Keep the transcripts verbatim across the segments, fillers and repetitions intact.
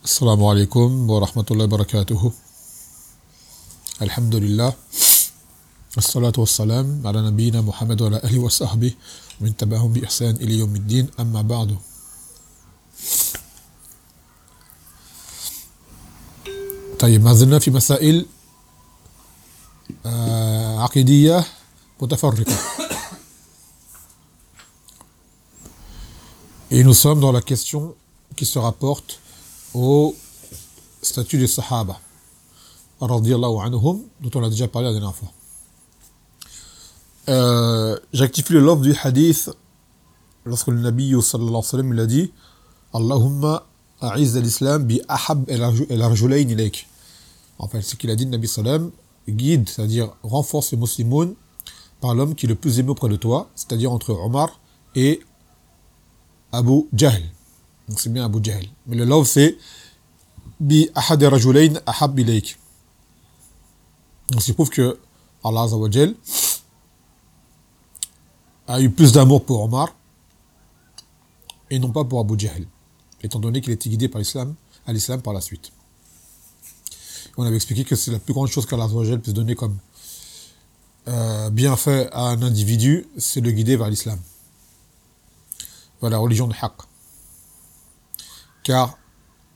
Assalamu alaikum wa rahmatullahi wa barakatuhu. Alhamdulillah. Assalatu wassalam ala nabiyyina Muhammad wa ala alihi wa sahbihi wa min tabi'ahum bi ihsan ila yawmiddin amma ba'du. طيب ما زلنا في مسائل عقيدية متفرقة. Et nous sommes dans la question qui se rapporte au statut des Sahaba, radiyallahu anhum, dont on a déjà parlé la dernière fois. Euh, J'actifie le love du hadith lorsque le Nabi sallallahu alayhi wa sallam il a dit Allahumma a'izz al-islam bi ahab el-arjulayn ilayk. En fait, ce qu'il a dit, le Nabi sallam, guide, c'est-à-dire renforce les musulmans par l'homme qui est le plus aimé auprès de toi, c'est-à-dire entre Omar et Abu Jahl. Donc c'est bien Abu Jahl. Mais le love c'est bi ahad rajulayn ahab ilayk. Donc ça prouve que Allah Azza wa Jal a eu plus d'amour pour Omar et non pas pour Abu Jahl, étant donné qu'il était guidé par l'islam, à l'islam par la suite. On avait expliqué que c'est la plus grande chose qu'Allah Azza wa Jal puisse donner comme euh, bienfait à un individu, c'est de guider vers l'islam, vers la religion de Haqq. Car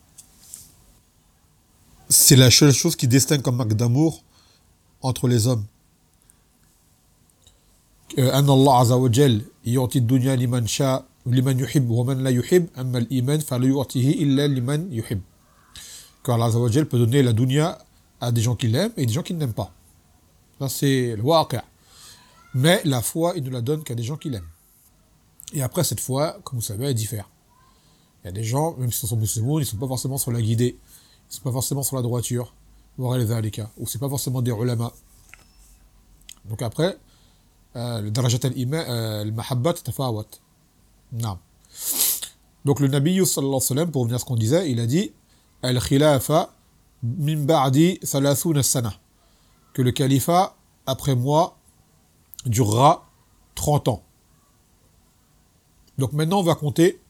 c'est la seule chose qui distingue comme marque d'amour entre les hommes. أن الله عز وجل يعطي الدنيا لمن شاء لمن يحب ومن لا يحب أما الإيمان فلا يعطيه إلا لمن يحب. Car Allah Azza wa Jal peut donner la dunya à des gens qui l'aiment et des gens qui ne l'aiment pas. Ça c'est le waqi'. Mais la foi, il ne la donne qu'à des gens qui l'aiment. Et après cette foi, comme vous savez, elle diffère. Il y a des gens, même s'ils sont musulmans, ils ne sont pas forcément sur la guidée, ils ne sont pas forcément sur la droiture, ou c'est pas forcément des ulama. Donc après, le darajat al-iman, al-mahabbat tafawat. Non. Donc le Nabi sallallahu alayhi wa sallam, pour revenir à ce qu'on disait, il a dit al-khilafa min ba'di thalathuna sana, que le califat après moi durera trente ans. Donc maintenant on va compter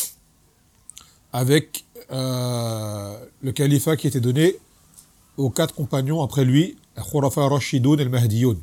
avec euh, le califat qui était donné aux quatre compagnons après lui, Khurafa Rashidun et Mahdiyoun.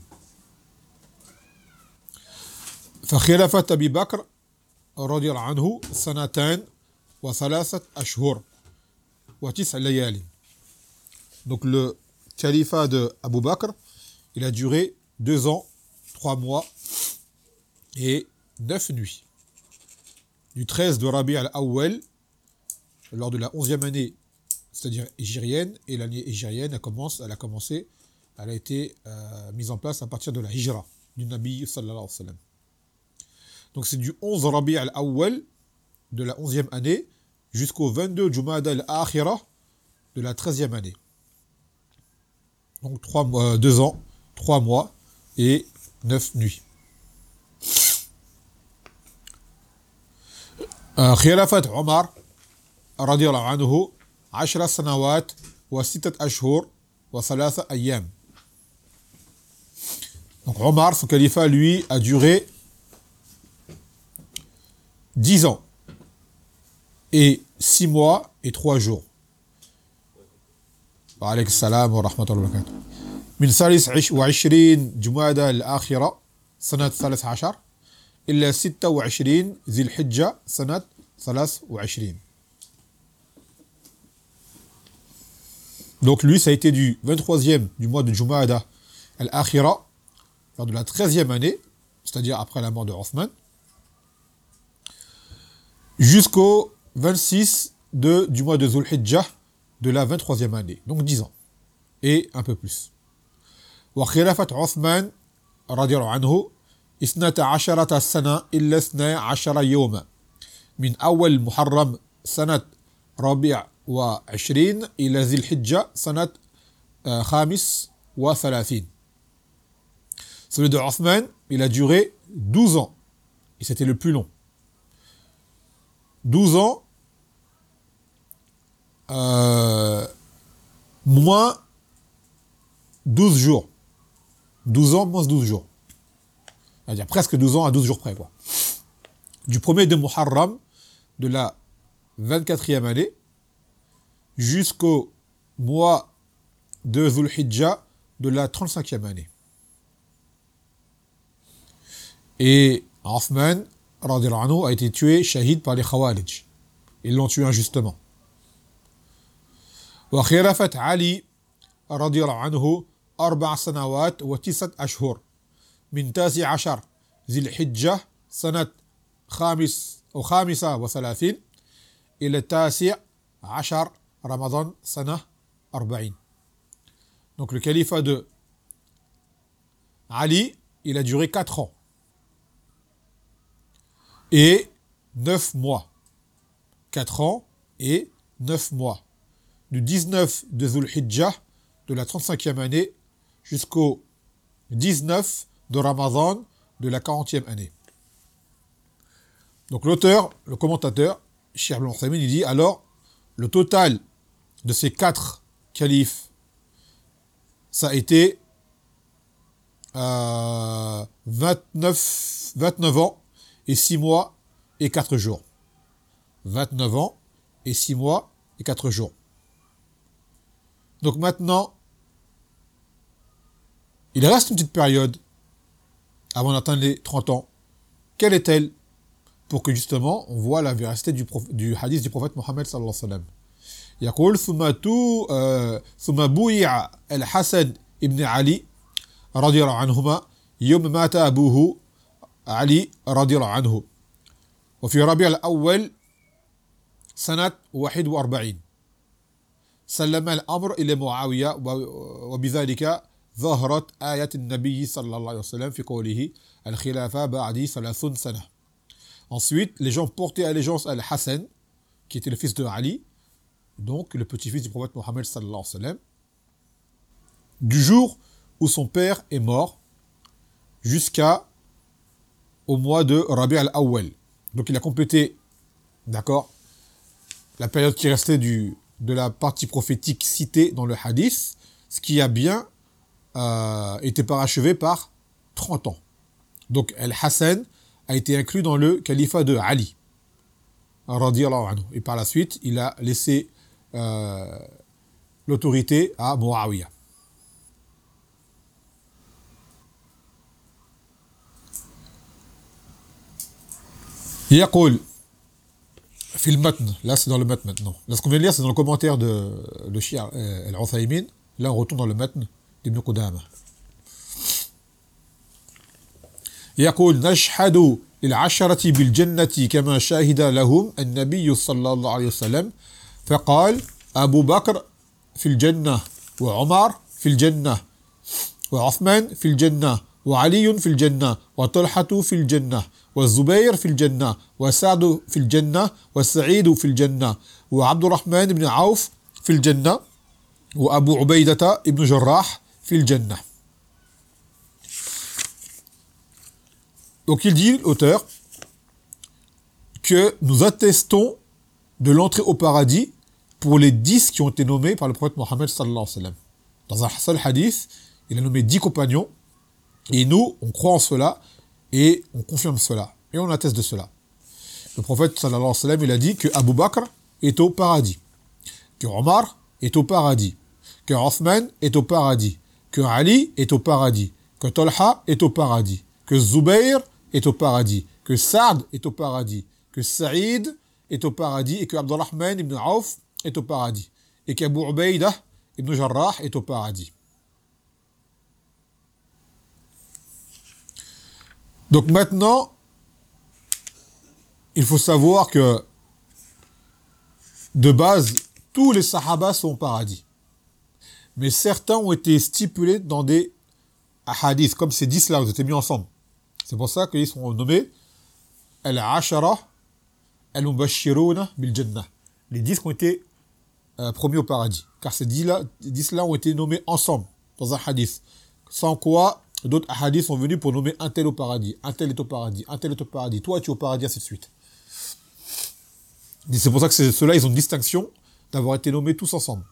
فخلافة أبي بكر رضي الله عنه سنتان وثلاثة أشهر وتسع ليال. Donc le califat de Abu Bakr, il a duré deux ans, trois mois et neuf nuits. Du treize de Rabi' al-Awwal, lors de la onzième année, c'est-à-dire hijrienne, et l'année hijrienne, elle, commence, elle a commencé, elle a été euh, mise en place à partir de la hijra du Nabi sallallahu alayhi wa sallam. Donc c'est du onze Rabi' al-Awwal, de la onzième année, jusqu'au vingt-deux Jumada al-Akhira, de la treizième année. Donc trois mois, deux ans, trois mois et neuf nuits. خلافة عمر رضي الله عنه عشر سنوات وستة أشهر وثلاثة أيام. Donc Omar, son califat, lui, a duré dix ans et six mois et trois jours. Wa alaykum salam wa rahmatullahi wa barakatuh. من ثالث وعشرين جمادى الآخرة سنة ثلاث عشر إلا ستة وعشرين ذي الحجة سنة ثلاث وعشرين. Donc lui, ça a été du vingt-troisième du mois de Jumada al-Akhira, lors de la treizième année, c'est-à-dire après la mort de Othman, jusqu'au vingt-six de, du mois de Dhul Hijjah de la vingt-troisième année, donc dix ans, et un peu plus. Wa khilafat Othman, radiyallahu anhu, اثنتا عشرة سنة إلا اثنا عشر يوما من أول محرم سنة ربيع وعشرين إلى ذي الحجة سنة خامس وثلاثين. Celui de Othman, il a duré douze ans, et c'était le plus long. douze ans, euh, moins douze jours. douze ans moins douze jours. C'est-à-dire presque douze ans à douze jours près, quoi. Du premier de Muharram, de la vingt-quatrième année, jusqu'au mois de Dhul Hijjah de la trente-cinquième année. Et Othman, radiyallahu anhu, a été tué shahid par les Khawarij. Ils l'ont tué injustement. وخلافة علي رضي الله عنه أربع سنوات وتسعة أشهر من تاسع عشر ذي الحجة سنة خامس أو خامسة وثلاثين إلى التاسع عشر رمضان سنة أربعين. Donc le califat de Ali, il a duré quatre ans et neuf mois. quatre ans et neuf mois. Du dix-neuf de Dhul Hijjah de la trente-cinquième année jusqu'au dix-neuf de Ramadan de la quarantième année. Donc l'auteur, le commentateur, Cheikh Ibn Uthaymin, il dit alors le total de ces quatre califes, ça a été euh, vingt-neuf, vingt-neuf ans et six mois et quatre jours. vingt-neuf ans et six mois et quatre jours. Donc maintenant, il reste une petite période avant d'atteindre les trente ans. Quelle est-elle? Pour que justement, on voit la véracité du, prof, du hadith du prophète Mohammed sallallahu alayhi wa sallam. يقول ثم تو ثم بويع الحسن ابن علي رضي الله عنهما يوم مات أبوه علي رضي الله عنه وفي ربيع الأول سنة واحد وأربعين سلم الأمر إلى معاوية وبذلك ظهرت آية النبي صلى الله عليه وسلم في قوله الخلافة بعد ثلاثون سنة. Ensuite, les gens portaient allégeance à Al-Hassan, qui était le fils de Ali, donc le petit-fils du prophète Mohammed sallallahu alayhi wa sallam, du jour où son père est mort jusqu'à au mois de Rabi' al-Awwal. Donc il a complété, d'accord, la période qui restait du, de la partie prophétique citée dans le hadith, ce qui a bien euh, été parachevé par trente ans. Donc Al-Hassan a été inclus dans le califat de Ali, radiyallahu anhu. Et par la suite, il a laissé euh, l'autorité à Muawiyah. يقول في المتن, là c'est dans le matn maintenant. Là ce qu'on vient de lire c'est dans le commentaire de, de Cheikh Al-Uthaymin. Là on retourne dans le matn d'Ibn Qudamah. يقول نشهد للعشرة بالجنة كما شاهد لهم النبي صلى الله عليه وسلم فقال أبو بكر في الجنة وعمر في الجنة وعثمان في الجنة وعلي في الجنة وطلحة في الجنة والزبير في الجنة وسعد في الجنة وسعيد في الجنة وعبد الرحمن بن عوف في الجنة وأبو عبيدة بن جراح في الجنة. Donc il dit, l'auteur, que nous attestons de l'entrée au paradis pour les dix qui ont été nommés par le prophète Mohammed sallallahu alayhi wa sallam. Dans un seul hadith, il a nommé dix compagnons, et nous, on croit en cela, et on confirme cela, et on atteste de cela. Le prophète sallallahu alayhi wa sallam, il a dit que Abu Bakr est au paradis, que Omar est au paradis, que Othman est au paradis, que Ali est au paradis, que Talha est au paradis, que Zubayr est au paradis, que Saad est au paradis, que Saïd est au paradis, et que Abdurrahman ibn Auf est au paradis, et qu'Abu Ubaydah ibn Jarrah est au paradis. Donc maintenant, il faut savoir que de base, tous les Sahaba sont au paradis. Mais certains ont été stipulés dans des hadiths, comme ces dix là, ils ont été mis ensemble. C'est pour ça qu'ils sont nommés Al-Ashara Al-Mubashiruna Bil-Jannah. Les dix qui ont été euh, promis au paradis. Car ces dix là, dix là ont été nommés ensemble dans un hadith. Sans quoi, d'autres hadiths sont venus pour nommer un tel au paradis, un tel est au paradis, un tel est au paradis, toi tu es au paradis, ainsi de suite. Et c'est pour ça que ceux-là, ils ont une distinction d'avoir été nommés tous ensemble.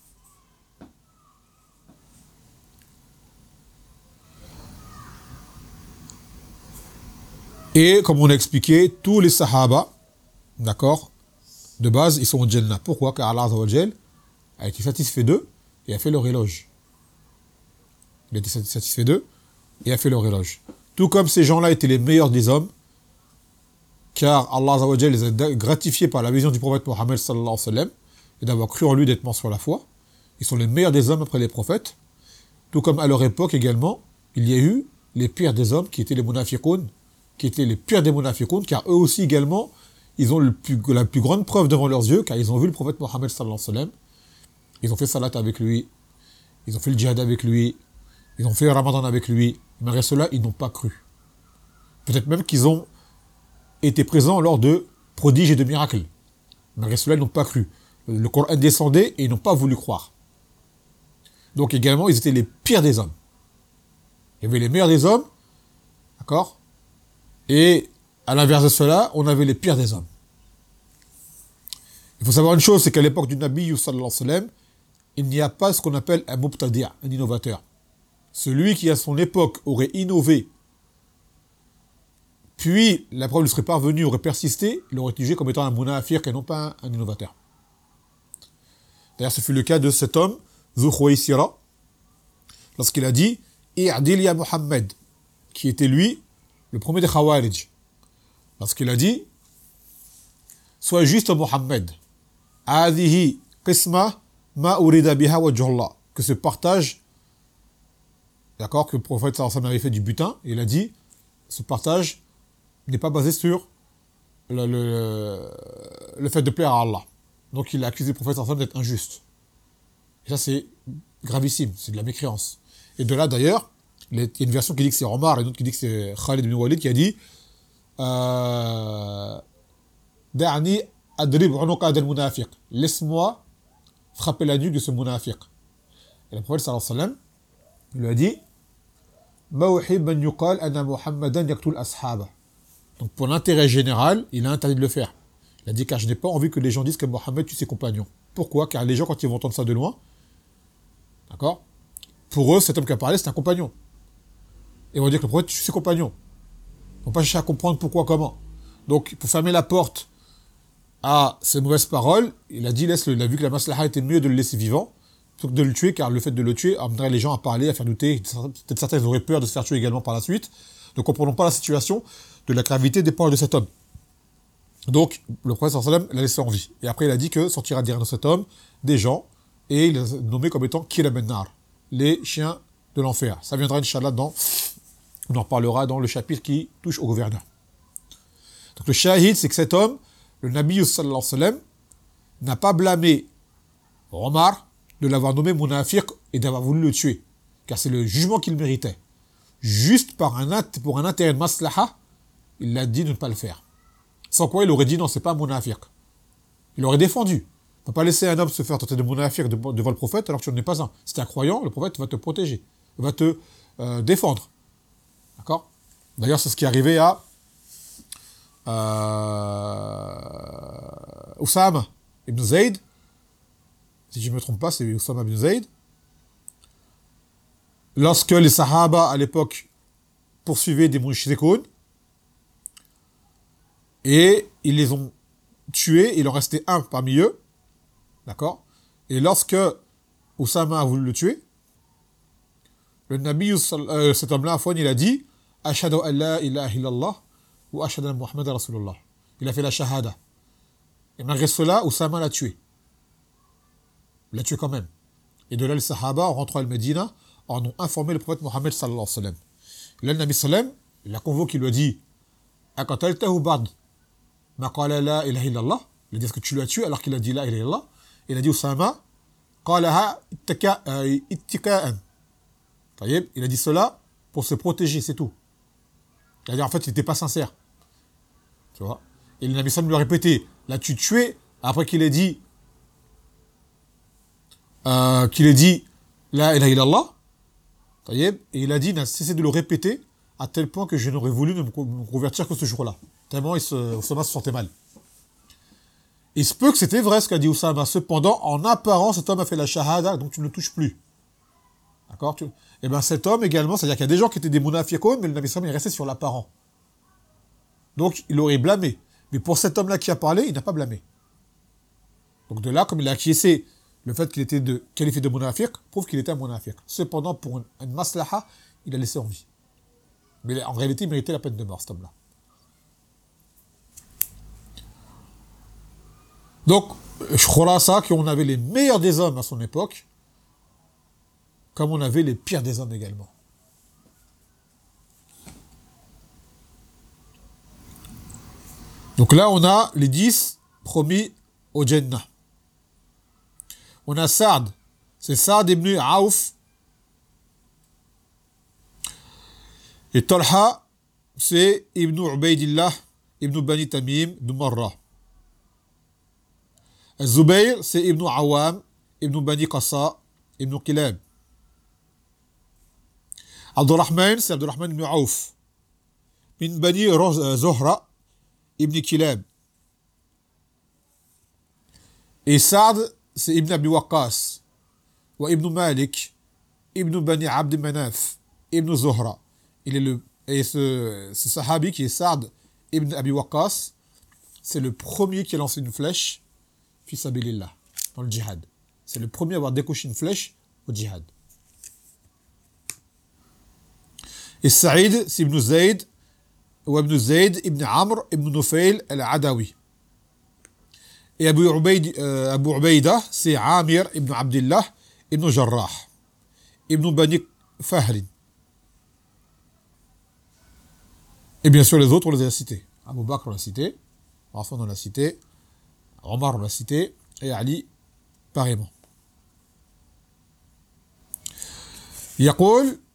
Et comme on a expliqué, tous les Sahaba, d'accord, de base, ils sont au Jannah. Pourquoi? Car Allah Azza wa Jal a été satisfait d'eux et a fait leur éloge. Il a été satisfait d'eux et a fait leur éloge. Tout comme ces gens-là étaient les meilleurs des hommes, car Allah Azza wa Jalla les a gratifiés par la vision du prophète Mohammed sallallahu alayhi wa sallam et d'avoir cru en lui, d'être mort sur la foi. Ils sont les meilleurs des hommes après les prophètes. Tout comme à leur époque également, il y a eu les pires des hommes qui étaient les munafiqoun, qui étaient les pires des munafiqoun, car eux aussi également, ils ont le plus, la plus grande preuve devant leurs yeux, car ils ont vu le prophète Mohammed sallallahu alayhi wa sallam, ils ont fait salat avec lui, ils ont fait le djihad avec lui, ils ont fait le ramadan avec lui, malgré cela, ils n'ont pas cru. Peut-être même qu'ils ont été présents lors de prodiges et de miracles. Malgré cela, ils n'ont pas cru. Le Coran descendait et ils n'ont pas voulu croire. Donc également, ils étaient les pires des hommes. Il y avait les meilleurs des hommes, d'accord? Et à l'inverse de cela, on avait les pires des hommes. Il faut savoir une chose, c'est qu'à l'époque du Nabi sallallahu alayhi wa sallam, il n'y a pas ce qu'on appelle un mubtadi', un innovateur. Celui qui à son époque aurait innové, puis la preuve lui serait parvenue, aurait persisté, il aurait été jugé comme étant un munafiq et non pas un, un innovateur. D'ailleurs, ce fut le cas de cet homme, Dhu Khuwaysira, lorsqu'il a dit « I'adil ya Muhammad », qui était lui, le premier des Khawarij. Lorsqu'il a dit « Sois juste Muhammad, Adihi qisma ma urida biha wajhullah », que ce partage, d'accord, que le prophète sallallahu alayhi wa sallam avait fait du butin, il a dit « Ce partage n'est pas basé sur le, le, le fait de plaire à Allah ». Donc il a accusé le prophète sallallahu alayhi wa sallam d'être injuste. Et ça c'est gravissime, c'est de la mécréance. Et de là d'ailleurs, il y a une version qui dit que c'est Omar et une autre qui dit que c'est Khalid ibn Walid qui a dit euh, Da'ni adrib unuqa al munafiq. Laisse-moi frapper la nuque de ce munafiq. Et le prophète sallallahu alayhi wa sallam lui a dit Ma uhib an yuqal anna Muhammadan yaqtul ashaba. Donc pour l'intérêt général, il a interdit de le faire. Il a dit car je n'ai pas envie que les gens disent que Mohammed tue ses compagnons. Pourquoi? Car les gens quand ils vont entendre ça de loin, d'accord, pour eux cet homme qui a parlé c'est un compagnon. Et ils vont dire que le prophète tue ses compagnons. Ils ne vont pas chercher à comprendre pourquoi, comment. Donc pour fermer la porte à ces mauvaises paroles, il a dit laisse-le. Il a vu que la maslaha était mieux de le laisser vivant plutôt que de le tuer, car le fait de le tuer amènerait les gens à parler, à faire douter. Peut-être certains auraient peur de se faire tuer également par la suite. Ne comprenons pas la situation de la gravité des paroles de cet homme. Donc, le prophète sallallahu alayhi wa sallam l'a laissé en vie. Et après, il a dit que sortira derrière de cet homme des gens, et il les a nommés comme étant Kilab an-Nar, les chiens de l'enfer. Ça viendra, Inch'Allah, dans, on en reparlera dans le chapitre qui touche au gouverneur. Donc, le shahid, c'est que cet homme, le Nabi sallallahu alayhi wa sallam, n'a pas blâmé Omar de l'avoir nommé munafiq et d'avoir voulu le tuer, car c'est le jugement qu'il méritait. Juste par un, pour un intérêt de maslaha, il a dit de ne pas le faire. Sans quoi il aurait dit non, c'est pas un munafiq. Il aurait défendu. Il ne faut pas laisser un homme se faire tenter de munafiq devant le prophète alors que tu n'en es pas un. Si tu es un croyant, le prophète va te protéger, va te euh, défendre. D'accord? D'ailleurs, c'est ce qui est arrivé à euh, Oussama ibn Zayd. Si je ne me trompe pas, c'est Oussama ibn Zayd. Lorsque les Sahaba à l'époque poursuivaient des mouchrikoun, et ils les ont tués, il en restait un parmi eux, d'accord? Et lorsque Oussama a voulu le tuer, le Nabi, euh, cet homme-là, à fois, il a dit « Ashhadu an la ilaha illallah ou ashhadu anna Muhammadan Rasulullah ». Il a fait la shahada. Et malgré cela, Oussama l'a tué. Il l'a tué quand même. Et de là, les Sahaba, en rentrant à Al-Medina, en ont informé le prophète Mohammed sallallahu alayhi wa sallam. Là, le Nabi sallam, il l'a convoqué, il lui a dit « Aqataltahu ba'd ma qala la ilaha illallah ». Il a dit « Est-ce que tu l'as tué alors qu'il a dit la ilaha illallah ?» Il a dit Oussama « Qalaha ittika'an ». Il a dit cela pour se protéger, c'est tout. C'est-à-dire, en fait, il n'était pas sincère. Tu vois? Et le Nabi sallam lui a répété « L'as-tu tué ?» Après qu'il ait dit euh, qu'il ait dit la ilaha illallah. Et il a dit, il a cessé de le répéter à tel point que je n'aurais voulu ne me convertir que ce jour-là. Tellement il se, Oussama se sentait mal. Il se peut que c'était vrai ce qu'a dit Oussama. Cependant, en apparence, cet homme a fait la shahada, donc tu ne le touches plus. D'accord? Et bien cet homme également, c'est-à-dire qu'il y a des gens qui étaient des munafiqoun, mais le Nabi sallam est resté sur l'apparent. Donc il aurait blâmé. Mais pour cet homme-là qui a parlé, il n'a pas blâmé. Donc de là, comme il a acquiescé le fait qu'il était de, qualifié de munafiq prouve qu'il était un munafiq. Cependant, pour une, une maslaha, il a laissé en vie. Mais en réalité, il méritait la peine de mort, cet homme-là. Donc, je crois ça qu'on avait les meilleurs des hommes à son époque, comme on avait les pires des hommes également. Donc là, on a les dix promis au Jannah. On a Saad, c'est Saad ibn Aouf. Et Talha, c'est Ibn Ubaydillah, Ibn Bani Tamim, Ibn Marra. Zubayr, c'est Ibn Awam, Ibn Bani Qassa, Ibn Qilab. Abdurrahman, c'est Abdurrahman ibn Aouf. Min Bani Zohra, Ibn Kilab. Et Saad, c'est Ibn Abi Waqqas. Wa Ibn Malik, Ibn Bani Abd Manaf, Ibn Zohra. Il est le, et ce, ce sahabi qui est Saad Ibn Abi Waqqas, c'est le premier qui a lancé une flèche fi sabilillah, dans le djihad. C'est le premier à avoir décoché une flèche au djihad. Et Saïd, c'est Ibn Zayd, ou Ibn Zayd, Ibn Amr, Ibn Nufayl, al-Adawi. Et Abu Ubayd, euh, Abu Ubayda, c'est Amir, Ibn Abdullah, Ibn Jarrah, Ibn Bani Fahrin. Et bien sûr, les autres, on les a cités. Abu Bakr, on l'a cité, Rafan, on l'a cité, Omar, on l'a cité, et Ali, pareillement. يقول,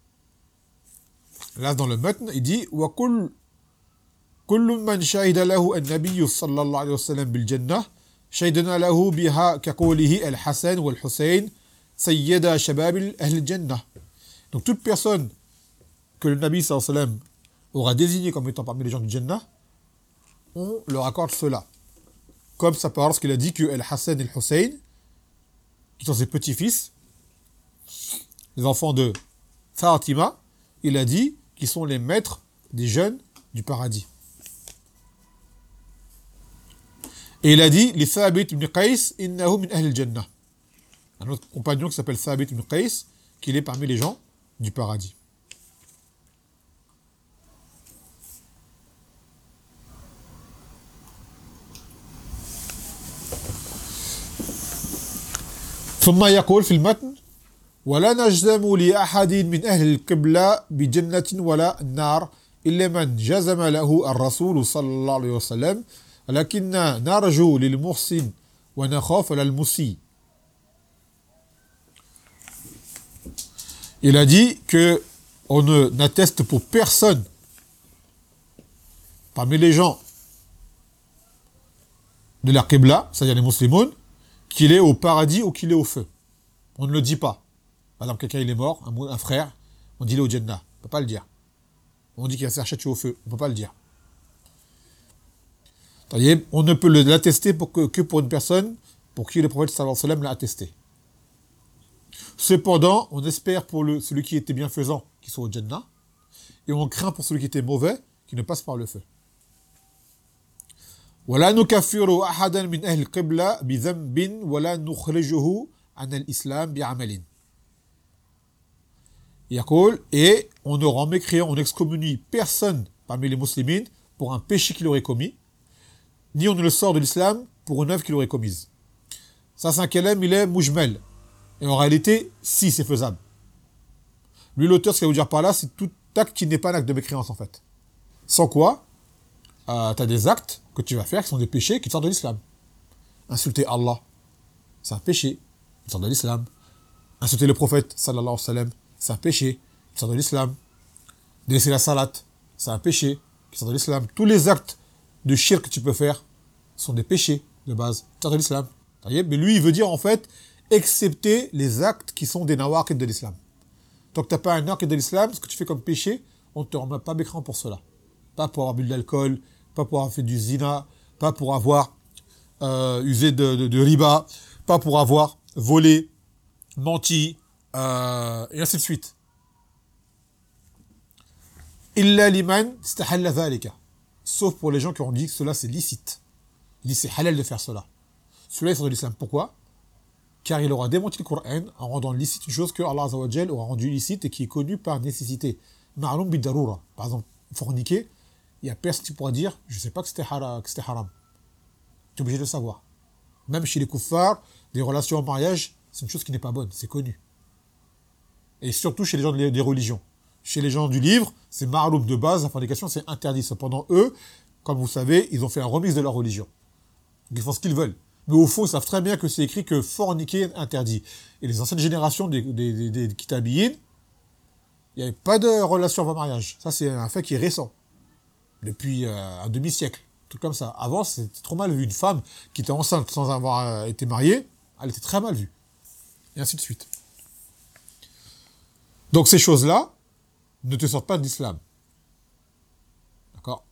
là dans le matn, il dit وكل كل من شهد له النبي صلى الله عليه وسلم بالجنة شهدنا له بها كقوله الحسن والحسين سيدا شباب أهل الجنة. Donc toute personne que le Nabi sallallahu alayhi wa sallam aura désigné comme étant parmi les gens du Jannah, on leur accorde cela. Comme ça peut lorsqu'il a dit que Al-Hassan et Al-Hussein, qui sont ses petits-fils, les enfants de Fatima, il a dit qu'ils sont les maîtres des jeunes du paradis. Et il a dit, les Thabit ibn Qais, innahu min ahl al-Jannah. Un autre compagnon qui s'appelle Thabit ibn Qais, qu'il est parmi les gens du paradis. ثم يقول في المتن ولا نجزم لأحد من أهل القبلة بجنة ولا النار إلا من جزم له الرسول صلى الله عليه وسلم لكن نرجو للمحسن ونخاف للمسيء. Il a dit que on ne n'atteste pour personne parmi les gens de la Qibla, c'est-à-dire les musulmans, qu'il est au paradis ou qu'il est au feu. On ne le dit pas. Par exemple, quelqu'un il est mort, un, un frère, on dit il est au Jannah. On ne peut pas le dire. On dit qu'il va se faire châtier au feu. On ne peut pas le dire. On ne peut l'attester pour que, que pour une personne pour qui le prophète sallallahu alayhi wa sallam l'a attesté. Cependant, on espère pour le, celui qui était bienfaisant qu'il soit au Jannah, et on craint pour celui qui était mauvais qu'il ne passe par le feu. ولا نكفر أحدا من أهل القبلة بذنب ولا نخرجه عن الإسلام بعمل. يقول, et on ne rend mécréant, on excommunie personne parmi les musulmans pour un péché qu'il aurait commis, ni on ne le sort de l'islam pour une œuvre qu'il aurait commise. Ça, c'est un kalem, il est mujmal. Et en réalité, si, c'est faisable. Lui, l'auteur, ce qu'il va vous dire par là, c'est tout acte qui n'est pas un acte de mécréance, en fait. Sans quoi, euh, tu as des actes que tu vas faire qui sont des péchés qui te sortent de l'islam. Insulter Allah, c'est un péché qui sort de l'islam. Insulter le prophète, sallallahu alayhi wa sallam, c'est un péché qui sort de l'islam. Délaisser la salat, c'est un péché qui sort de l'islam. Tous les actes de shirk que tu peux faire sont des péchés de base qui sortent de l'islam. Mais lui, il veut dire en fait, excepté les actes qui sont des nawaqid de l'islam. Tant que tu n'as pas un naqid de l'islam, ce que tu fais comme péché, on ne te remet pas mécréant pour cela. Pas pour avoir bu de l'alcool, pas pour avoir fait du zina, pas pour avoir euh, usé de, de, de riba, pas pour avoir volé, menti, euh, et ainsi de suite. Illa liman istahalla dhalika. Sauf pour les gens qui ont dit que cela c'est licite. Ils disent c'est halal de faire cela. Cela ils sont de l'islam. Pourquoi? car il aura démenti le Coran en rendant licite une chose que Allah Azza wa Jal aura rendu licite et qui est connue par nécessité. Ma'loum bid-daroura. Par exemple, forniquer, il n'y a personne qui pourra dire je ne sais pas que c'était haram. Tu es obligé de le savoir. Même chez les kuffars, des relations en mariage, c'est une chose qui n'est pas bonne, c'est connu. Et surtout chez les gens des religions. Chez les gens du livre, c'est ma'loum de base, la fornication c'est interdit. Cependant, eux, comme vous savez, ils ont fait un remix de leur religion. Donc, ils font ce qu'ils veulent. Mais au fond, ils savent très bien que c'est écrit que forniquer est interdit. Et les anciennes générations des, des, des, des Kitabiyin, il n'y avait pas de relation avant mariage. Ça, c'est un fait qui est récent. Depuis euh, un demi-siècle. Un truc comme ça. Avant, c'était trop mal vu. Une femme qui était enceinte sans avoir euh, été mariée, elle était très mal vue. Et ainsi de suite. Donc, ces choses-là ne te sortent pas de l'islam. D'accord ?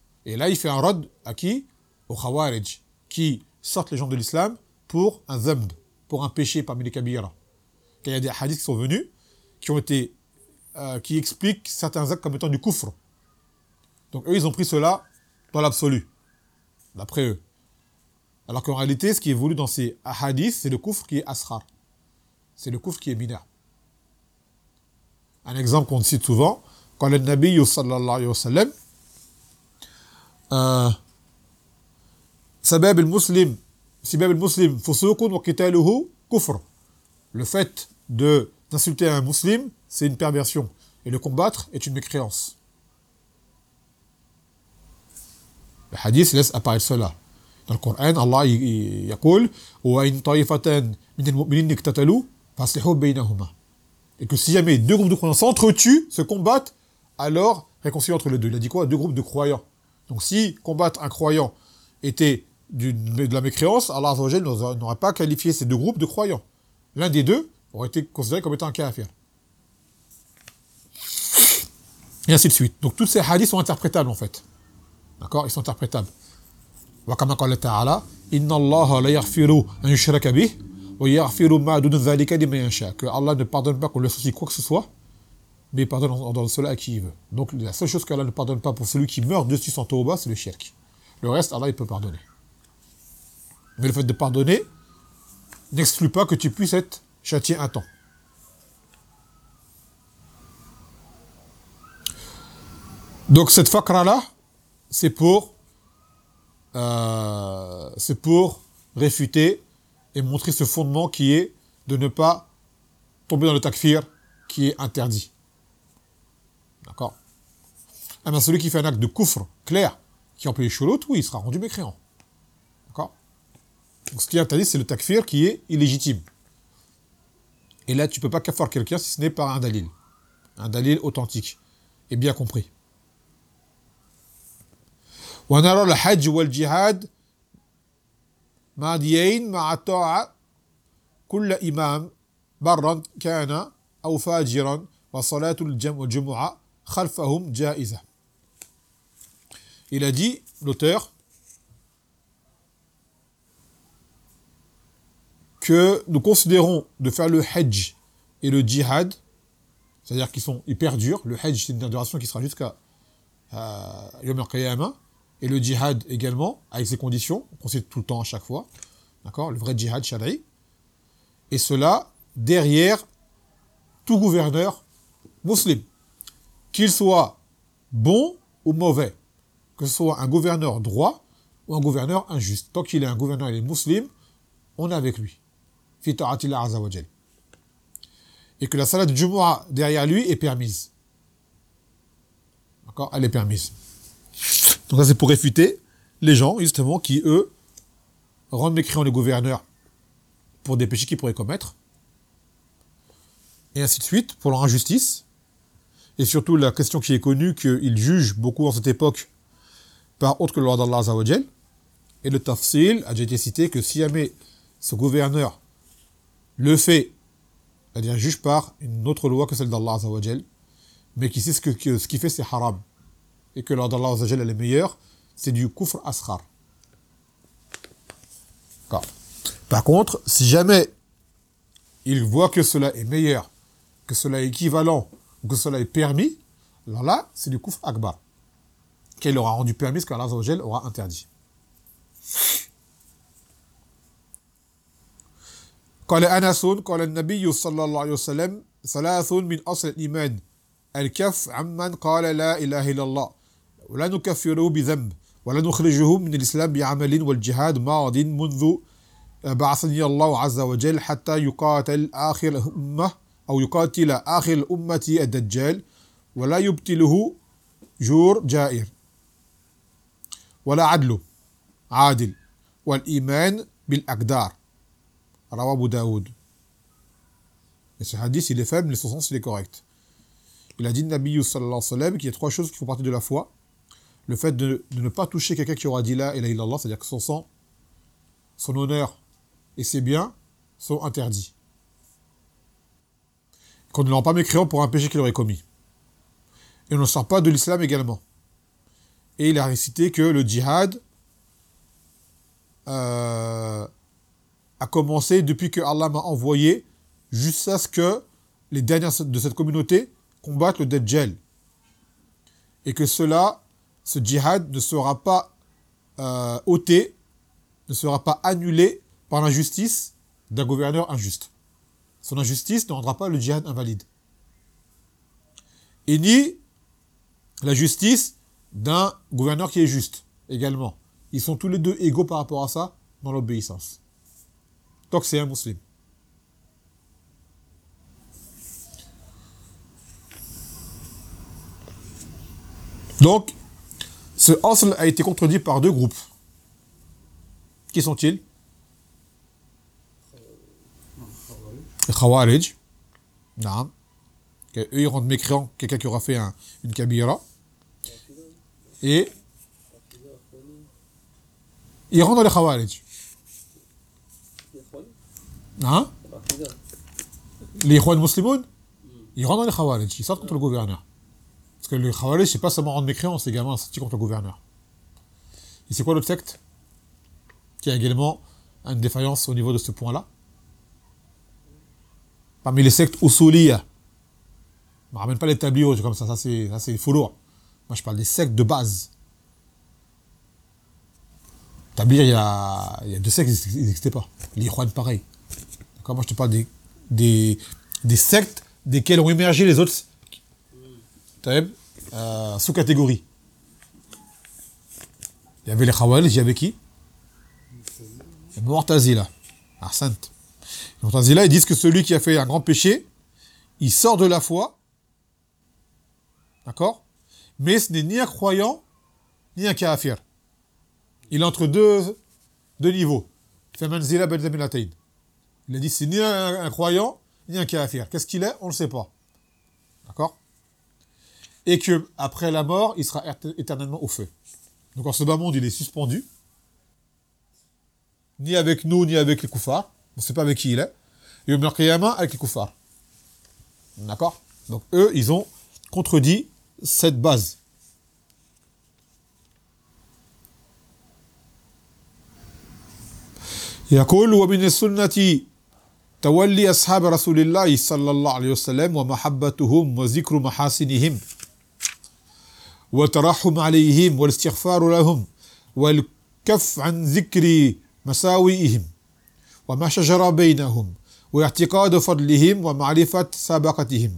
Et là, il fait un rod à qui ? Au Khawarij, qui sortent les gens de l'islam pour un zamb, pour un péché parmi les kabira. Il y a des hadiths qui sont venus, qui ont été, euh, qui expliquent certains actes comme étant du kufr. Donc eux, ils ont pris cela dans l'absolu, d'après eux. Alors qu'en réalité, ce qui est voulu dans ces hadiths, c'est le kufr qui est asghar. C'est le kufr qui est mineur. Un exemple qu'on cite souvent, quand le Nabi sallallahu alayhi wa sallam, euh, Sabab al-Muslim, Sibab al-Muslim, fusuqun wa qitaluhu kufr. Le fait de d'insulter un musulman, c'est une perversion. Et le combattre est une mécréance. Le hadith laisse apparaître cela. Dans le Coran, Allah y dit wa in ta'ifatan min al-mu'minin iqtatalu faslihu baynahuma. Et que si jamais deux groupes de croyants s'entretuent, se combattent, alors réconcilier entre les deux. Il a dit quoi ? Deux groupes de croyants. Donc si combattre un croyant était d'une, de la mécréance, Allah Azza wa Jal n'aurait pas qualifié ces deux groupes de croyants. L'un des deux aurait été considéré comme étant un kafir. Et ainsi de suite. Donc tous ces hadiths sont interprétables en fait. D'accord ? Ils sont interprétables. Wa kama qala ta'ala, inna Allah la yaghfiru an yushraka bih wa yaghfiru ma duna dhalika liman yasha. Que Allah ne pardonne pas qu'on lui associe quoi que ce soit, mais il pardonne dans cela à qui il veut. Donc la seule chose qu'Allah ne pardonne pas pour celui qui meurt dessus sans tawba, c'est le shirk. Le reste, Allah il peut pardonner. Mais le fait de pardonner n'exclut pas que tu puisses être châtié un temps. Donc cette fakra-là, c'est pour, euh, c'est pour réfuter et montrer ce fondement qui est de ne pas tomber dans le takfir qui est interdit. D'accord ? Ah ben celui qui fait un acte de kufr clair, qui emplit les shurut, oui, il sera rendu mécréant. D'accord ? Donc ce qui est interdit, c'est le takfir qui est illégitime. Et là, tu ne peux pas kafar quelqu'un si ce n'est par un dalil. Un dalil authentique et bien compris. ونرى الحج والجهاد ماديين مع الطاعة كل إمام برا كان أو فاجرا وصلاة الجمعة خلفهم جائزة. Il a dit, l'auteur, que nous considérons de faire le hajj et le djihad, c'est-à-dire qu'ils sont hyper durs. Le hajj, c'est une adoration qui sera jusqu'à euh, Yom al-Qiyamah, et le djihad également, avec ses conditions, qu'on cite tout le temps à chaque fois, d'accord, le vrai djihad shara'i, et cela derrière tout gouverneur musulman, qu'il soit bon ou mauvais, que ce soit un gouverneur droit ou un gouverneur injuste. Tant qu'il est un gouverneur et il est musulman, on est avec lui. Fi ta'atillah azza wa jal. Et que la salat de Jumu'ah derrière lui est permise. D'accord ? Elle est permise. Donc ça c'est pour réfuter les gens, justement, qui, eux, rendent mécréants les gouverneurs pour des péchés qu'ils pourraient commettre. Et ainsi de suite, pour leur injustice. Et surtout la question qui est connue, qu'ils jugent beaucoup en cette époque par autre que le loi d'Allah Azza wa Jal. Et le tafsil a déjà été cité que si jamais ce gouverneur le fait, c'est-à-dire juge par une autre loi que celle d'Allah Azza wa Jal, mais qui sait ce que ce qu'il fait c'est haram, et que la loi d'Allah Azza wa Jal est meilleure, c'est du kufr asghar. Par contre, si jamais il voit que cela est meilleur, que cela est équivalent, ou que cela est permis, alors là, c'est du kufr akbar, qu'il aura rendu permis, ce qu'Allah Azza wa Jal aura interdit. قال أنس قال النبي صلى الله عليه وسلم ثلاث من أصل الإيمان الكف عمن قال لا إله إلا الله ولا نكفره بذنب ولا نخرجه من الإسلام بعمل والجهاد ماض منذ بعثني الله عز وجل حتى يقاتل آخر الأمة أو يقاتل آخر الأمة الدجال ولا يبتله جور جائر ولا عدل عادل والإيمان بالأقدار رواه أبو داود. Et ce hadith, il est faible, mais son sens, il est correct. Il a dit, Nabi sallallahu alayhi wa sallam, qu'il y a trois choses qui font partie de la foi. Le fait de, de ne pas toucher quelqu'un qui aura dit la ilaha illallah, c'est-à-dire que son sang, son honneur et ses biens sont interdits. Qu'on ne le rend pas mécréant pour un péché qu'il aurait commis. Et on ne sort pas de l'islam également. Et il a récité que le djihad euh, a commencé depuis que Allah m'a envoyé jusqu'à ce que les derniers de cette communauté combattent le Dajjal. Et que cela, ce djihad ne sera pas euh, ôté, ne sera pas annulé par l'injustice d'un gouverneur injuste. Son injustice ne rendra pas le djihad invalide. Et ni la justice d'un gouverneur qui est juste, également. Ils sont tous les deux égaux par rapport à ça, dans l'obéissance. Donc c'est un musulman. Donc, ce asl a été contredit par deux groupes. Qui sont-ils? Les Khawarij. Naam. Eux, ils rendent mécréant quelqu'un qui aura fait un, une kabira. Et ils rentrent dans les Khawarij. Hein? Les Ikhwan musulmans, ils rentrent dans les Khawarij. Ils sortent contre le gouverneur. Parce que les Khawarij, c'est pas seulement rendre mécréant, c'est également sortir contre le gouverneur. Et c'est quoi l'autre secte qui a également une défaillance au niveau de ce point-là? Parmi les sectes usuliyya. Ne me ramène pas les tabliers comme ça, ça c'est, ça c'est faux lourd. Moi je parle des sectes de base. Tablier, il y a, il y a deux sectes, ils n'existaient pas. Les Ikhwan, pareil. D'accord, moi je te parle des, des, des sectes desquelles ont émergé les autres euh, sous-catégories. Il y avait les Khawarij, il y avait qui? Les Mu'tazila. Ah, sainte. Les Mu'tazila, ils disent que celui qui a fait un grand péché, il sort de la foi. D'accord? Mais ce n'est ni un croyant, ni un kafir. Il est entre deux, deux niveaux. Il a dit c'est ni un, un croyant, ni un kafir. Qu'est-ce qu'il est? On ne le sait pas. D'accord? Et que après la mort, il sera éternellement au feu. Donc en ce bas monde, il est suspendu. Ni avec nous, ni avec les koufars. On ne sait pas avec qui il est. Et au Qiyamah, avec les koufars. D'accord? Donc eux, ils ont contredit cette base. يقول ومن السنة تولي أصحاب رسول الله صلى الله عليه وسلم ومحبتهم وذكر محاسنهم والترحم عليهم والاستغفار لهم والكف عن ذكر مساوئهم وما شجر بينهم واعتقاد فضلهم ومعرفة سابقتهم.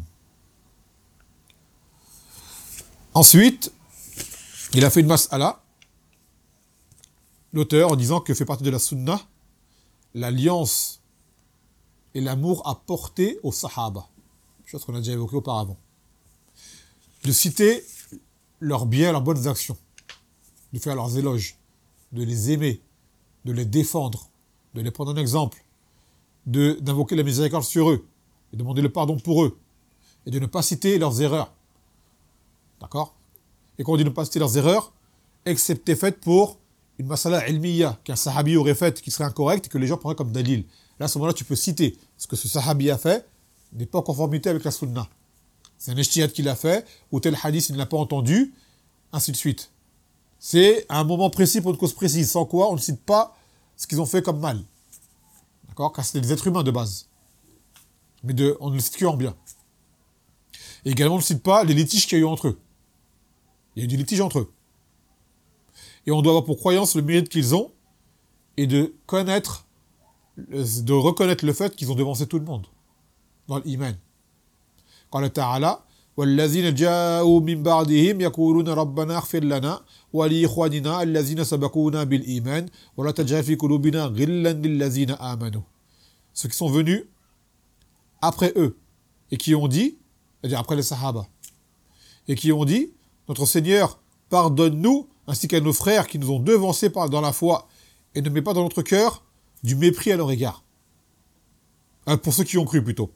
Ensuite, il a fait une mas'ala, l'auteur, en disant que fait partie de la sunna l'alliance et l'amour apporté aux sahaba, chose qu'on a déjà évoquée auparavant. De citer leurs biens, leurs bonnes actions, de faire leurs éloges, de les aimer, de les défendre, de les prendre en exemple, de, d'invoquer la miséricorde sur eux, et de demander le pardon pour eux, et de ne pas citer leurs erreurs. D'accord? Et quand on dit ne pas citer leurs erreurs, excepté faites pour une masala ilmiya qu'un sahabi aurait faite qui serait incorrecte et que les gens prendraient comme dalil. Là, à ce moment-là, tu peux citer ce que ce sahabi a fait n'est pas en conformité avec la sunna. C'est un ijtihad qu'il a fait, ou tel hadith il ne l'a pas entendu, ainsi de suite. C'est à un moment précis pour une cause précise, sans quoi on ne cite pas ce qu'ils ont fait comme mal. D'accord? Car c'est des êtres humains de base. Mais de, on ne le cite que en bien. Et également, on ne cite pas les litiges qu'il y a eu entre eux. Il y a eu des litiges entre eux. Et on doit avoir pour croyance le mérite qu'ils ont et de connaître de reconnaître le fait qu'ils ont devancé tout le monde dans l'iman. قال تعالى والذين جاءوا من بعدهم يقولون ربنا اغفر لنا ولإخواننا الذين سبقونا بالإيمان ولا تجعل في قلوبنا غلا للذين آمنوا. Ceux qui sont venus après eux et qui ont dit, c'est-à-dire après les Sahaba, et qui ont dit, notre Seigneur, pardonne-nous ainsi qu'à nos frères qui nous ont devancés dans la foi et ne mets pas dans notre cœur du mépris à leur égard. Euh, pour ceux qui ont cru plutôt.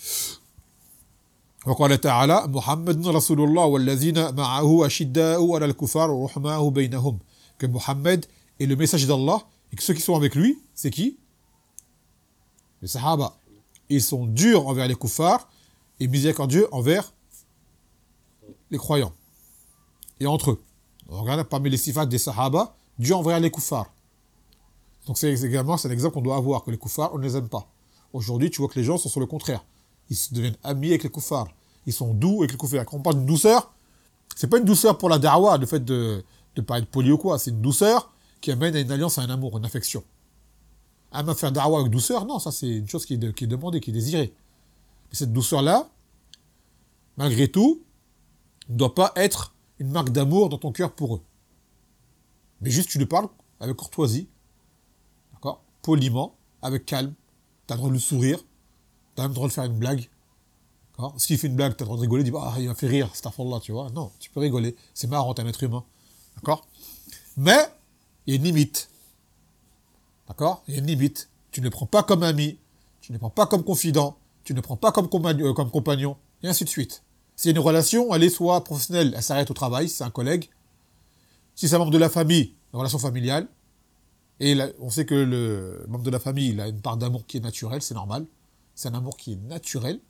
وقال تعالى محمد رسول الله والذين معه أشداء على الكفار رحماء بينهم. Que Mohammed est le message d'Allah et que ceux qui sont avec lui, c'est qui? Les Sahaba. Ils sont durs envers les kuffars et miséricordieux envers les croyants. Et entre eux. On regarde parmi les sifat des Sahaba, Dieu envers les kuffars. Donc c'est également c'est un exemple qu'on doit avoir, que les kuffars, on ne les aime pas. Aujourd'hui, tu vois que les gens sont sur le contraire. Ils deviennent amis avec les kuffars. Ils sont doux avec les kuffars. Quand on parle de douceur, c'est pas une douceur pour la da'wa, le fait de ne pas être poli ou quoi. C'est une douceur qui amène à une alliance, à un amour, une affection. À même faire da'wa avec douceur, non, ça c'est une chose qui est, de, qui est demandée, qui est désirée. Mais cette douceur-là, malgré tout, ne doit pas être une marque d'amour dans ton cœur pour eux. Mais juste tu lui parles avec courtoisie, d'accord, poliment, avec calme. Tu as le droit de le sourire, tu as même le droit de faire une blague. D'accord. S'il fait une blague, tu as le droit de rigoler, dis ah, il m'a fait rire, astaghfirullah, tu vois. Non, tu peux rigoler, c'est marrant, t'es un être humain. D'accord. Mais il y a une limite. D'accord. Il y a une limite. Tu ne le prends pas comme ami, tu ne le prends pas comme confident, tu ne le prends pas comme, compagn- euh, comme compagnon, et ainsi de suite. C'est une relation, elle est soit professionnelle, elle s'arrête au travail, c'est un collègue. Si c'est un membre de la famille, une relation familiale, et là, on sait que le membre de la famille, il a une part d'amour qui est naturelle, c'est normal. C'est un amour qui est naturel.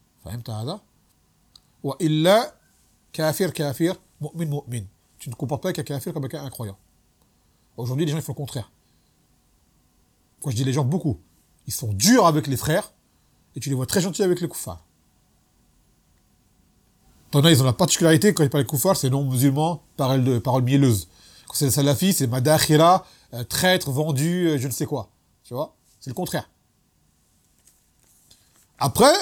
Wa illa kafir kafir, mu'min mu'min. Tu ne comprends pas avec un kafir comme avec un incroyant. Aujourd'hui, les gens ils font le contraire. Quand je dis les gens, beaucoup. Ils sont durs avec les frères, et tu les vois très gentils avec les kuffars. T'en as, ils ont la particularité, quand ils parlent de kuffar, c'est non-musulmans, parole, de, parole mielleuse. Quand c'est les salafis, c'est madakhira, euh, traître, vendu, euh, je ne sais quoi. Tu vois? C'est le contraire. Après,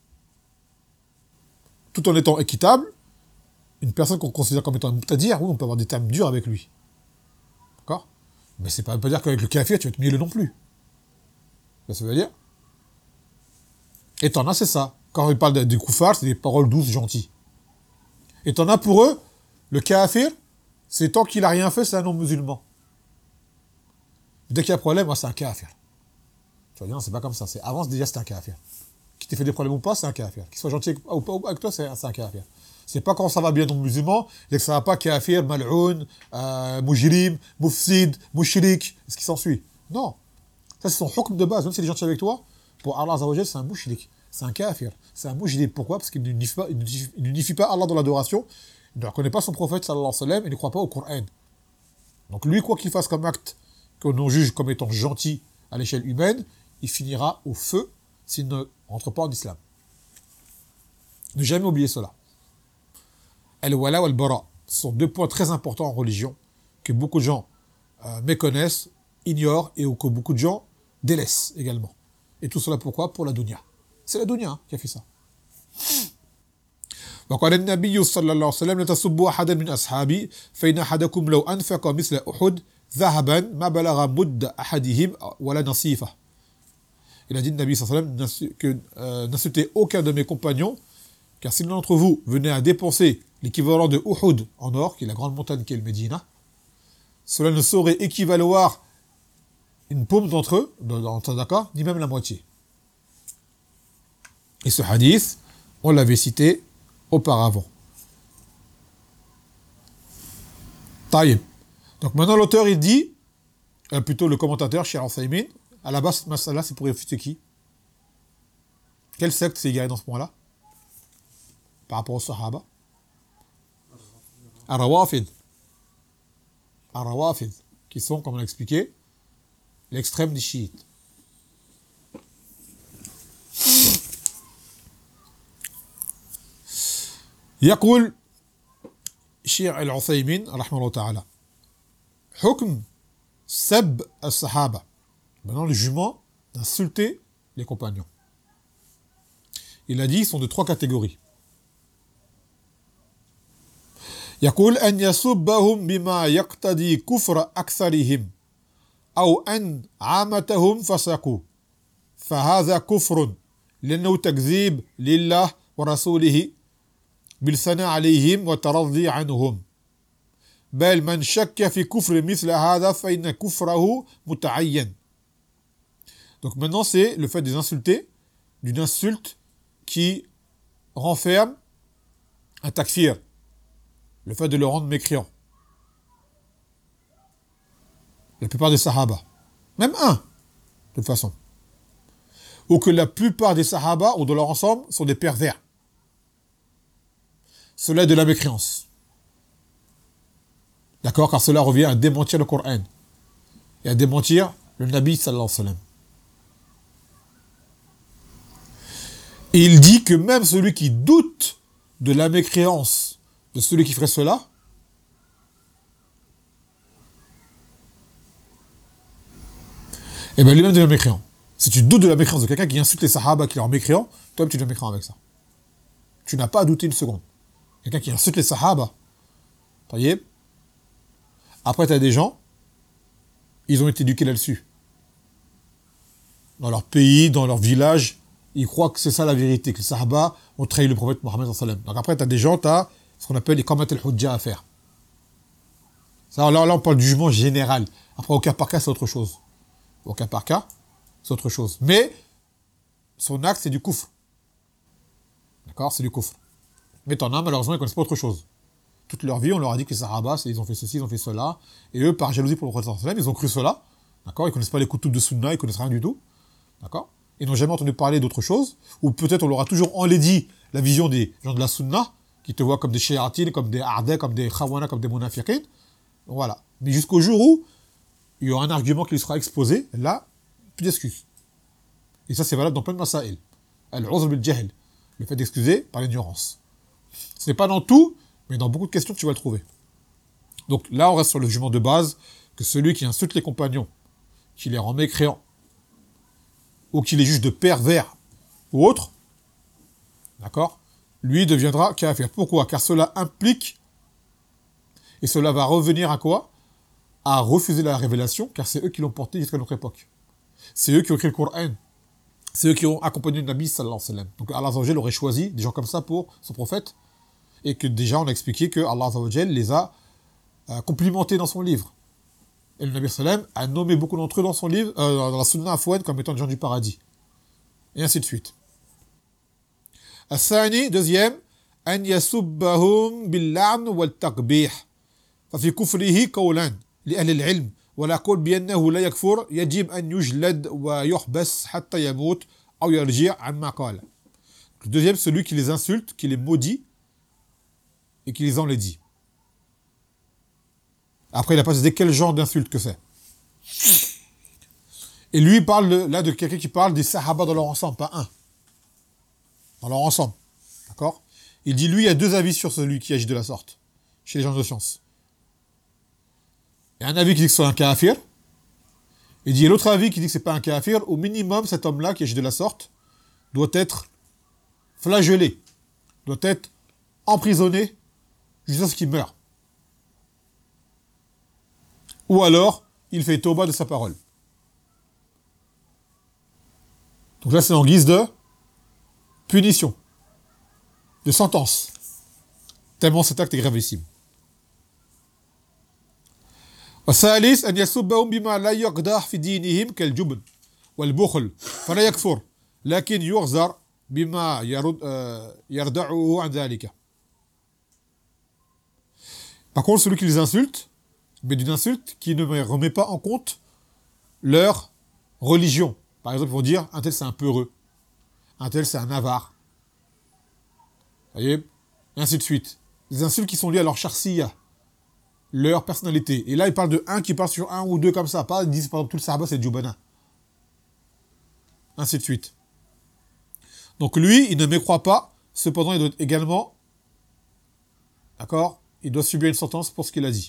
tout en étant équitable, une personne qu'on considère comme étant un mu'tadir, oui, on peut avoir des termes durs avec lui. D'accord? Mais c'est pas, pas dire qu'avec le kafir, tu vas être mielleux non plus. Ça veut dire? Et t'en as, c'est ça. Quand ils parlent du kuffar, c'est des paroles douces, gentilles. Et t'en as pour eux, le kafir, c'est tant qu'il a rien fait, c'est un non-musulman. Dès qu'il y a un problème, moi, c'est un kafir. Tu vas dire, non, c'est pas comme ça. C'est avance déjà, c'est un kafir. Qu'il t'ait fait des problèmes ou pas, c'est un kafir. Qu'il soit gentil ou pas avec toi, c'est un kafir. C'est pas quand ça va bien dans le musulman, et que ça va pas kafir, mal'oun, euh, mujrim, mufsid, mushrik, ce qui s'ensuit. Non. Ça, c'est son hukm de base. Même s'il est gentil avec toi, pour Allah Azza wa Jal, c'est un mushrik. C'est un kafir, c'est un mujrim. Pourquoi? Parce qu'il n'unifie pas, il n'unifie pas Allah dans l'adoration, il ne reconnaît pas son prophète, sallallahu alayhi wa sallam, et il ne croit pas au Coran. Donc lui, quoi qu'il fasse comme acte, qu'on juge comme étant gentil à l'échelle humaine, il finira au feu s'il ne rentre pas en islam. Ne jamais oublier cela. Al-wala wal-bara, ce sont deux points très importants en religion, que beaucoup de gens euh, méconnaissent, ignorent, et que beaucoup de gens délaissent également. Et tout cela pourquoi? Pour la dunya. C'est la dunya hein, qui a fait ça. وقال النبي صلى الله عليه وسلم لا تسبوا أحدا من أصحابي فإن أحدكم لو أنفق مثل أحد ذهبا ما بلغ مد أحدهم ولا نصيفه. Il a dit, le Nabi sallallahu alayhi wa sallam, que euh, n'insultez aucun de mes compagnons, car si l'un d'entre vous venait à dépenser l'équivalent de Uhud en or, qui est la grande montagne qui est le Médina, cela ne saurait équivaloir une paume d'entre eux, dans le d'accord, ni même la moitié. Et ce hadith, on l'avait cité auparavant. Taïb. Donc maintenant l'auteur il dit, euh, plutôt le commentateur, Cheikh Al-Uthaymin, à la base cette masala c'est pour réfuter qui? Quel secte s'est égaré dans ce point-là? Par rapport aux Sahaba? Ar-Rawafid. Ar-Rawafid, qui sont, comme on l'a expliqué, l'extrême des chiites. يقول الشيخ العثيمين رحمه الله تعالى حكم سب الصحابة. Maintenant le jugement d'insulter les compagnons. Il a dit, ils sont de trois catégories. يقول أن يسبهم بما يقتضي كفر أكثرهم أو أن عامتهم فسقوا فهذا كفر لأنه تكذيب لله ورسوله بالثناء عليهم والترضي عنهم بل من شك في كفر مثل هذا فإن كفره متعين. Donc maintenant c'est le fait de les insulter, d'une insulte qui renferme un takfir, le fait de le rendre mécréant. La plupart des sahaba, même un, de toute façon, ou que la plupart des sahaba, ou de leur ensemble, sont des pervers. Cela est de la mécréance. D'accord? Car cela revient à démentir le Coran et à démentir le Nabi sallallahu alayhi wa sallam. Et il dit que même celui qui doute de la mécréance de celui qui ferait cela, et bien lui-même devient mécréant. Si tu doutes de la mécréance de quelqu'un qui insulte les sahaba, qui est mécréant, toi-même tu deviens mécréant avec ça. Tu n'as pas à douter une seconde. Quelqu'un qui insulte les sahaba, voyez. Après, tu as des gens, ils ont été éduqués là-dessus. Dans leur pays, dans leur village, ils croient que c'est ça la vérité, que les sahaba ont trahi le prophète Mohammed sallallahu alayhi wa sallam. Donc après, tu as des gens, tu as ce qu'on appelle les qamat al-hujja à faire. Ça, là, là, on parle du jugement général. Après, au cas par cas, c'est autre chose. Au cas par cas, c'est autre chose. Mais, son acte, c'est du kufr. D'accord? C'est du kufr. Mais t'en as, malheureusement, ils ne connaissent pas autre chose. Toute leur vie, on leur a dit que les Sahaba, ils ont fait ceci, ils ont fait cela. Et eux, par jalousie pour le prophète sallallahu alayhi wa sallam, ils ont cru cela. D'accord? Ils ne connaissent pas les kutub de Sunna, ils ne connaissent rien du tout. D'accord? Ils n'ont jamais entendu parler d'autre chose. Ou peut-être on leur a toujours enlaidi la vision des gens de la Sunna, qui te voient comme des Shi'atines, comme des A'da, comme des Khawana, comme des Munafiqin. Voilà. Mais jusqu'au jour où il y aura un argument qui lui sera exposé, là, plus d'excuses. Et ça, c'est valable dans plein de masail. Al-uzr bil-jahl, le fait d'excuser par l'ignorance. Ce n'est pas dans tout, mais dans beaucoup de questions, tu vas le trouver. Donc là, on reste sur le jugement de base, que celui qui insulte les compagnons, qui les rend mécréants, ou qui les juge de pervers, ou autre, d'accord, lui deviendra kafir. Pourquoi? Car cela implique, et cela va revenir à quoi? À refuser la révélation, car c'est eux qui l'ont porté jusqu'à notre époque. C'est eux qui ont écrit le Coran. C'est eux qui ont accompagné le Nabi sallallahu alayhi wa sallam. Donc Allah azza wa jalla aurait choisi des gens comme ça pour son prophète, et que déjà on a expliqué que Allah azza wa jalla les a euh, complimentés dans son livre. Et le Nabi sallallahu alayhi wa sallam a nommé beaucoup d'entre eux dans son livre, euh, dans la Sunna Afouane, comme étant des gens du paradis. Et ainsi de suite. Al-Thani, deuxième, أن يسبهم باللعن والتقبيح ففي كفره قولان لأهل العلم ولا أقول بأنه لا يكفر يجب أن يجلد ويحبس حتى يموت أو يرجع عما قال. Le deuxième, celui qui les insulte, qui les maudit et qui les enlaidit. Après, il n'a pas dit quel genre d'insulte que c'est. Et lui, il parle de, là de quelqu'un qui parle des sahaba dans leur ensemble, pas un. Dans leur ensemble. D'accord? Il dit, lui, il y a deux avis sur celui qui agit de la sorte, chez les gens de science. Il y a un avis qui dit que c'est un kafir. Il dit, il y a l'autre avis qui dit que c'est pas un kafir. Au minimum, cet homme-là qui agit de la sorte doit être flagellé, doit être emprisonné jusqu'à ce qu'il meure. Ou alors, il fait tauba de sa parole. Donc là, c'est en guise de punition, de sentence. Tellement cet acte est gravissime. والثالث أن يسبهم بما لا يقدح في دينهم كالجبن والبخل فلا يكفر لكن يغزر بما يرد يردعه عن ذلك. Par contre, celui qui les insulte, mais d'une insulte qui ne remet pas en compte leur religion. Par exemple, ils vont dire un tel c'est un peureux, un tel c'est un avare. Vous voyez? Et ainsi de suite. Des insultes qui sont liées à leur charsiya, leur personnalité. Et là, il parle de un qui parle sur un ou deux comme ça. Pas, ils disent par exemple tout le sahaba c'est Djoubana. Ainsi de suite. Donc lui, il ne mécroit pas. Cependant, il doit également, d'accord, il doit subir une sentence pour ce qu'il a dit.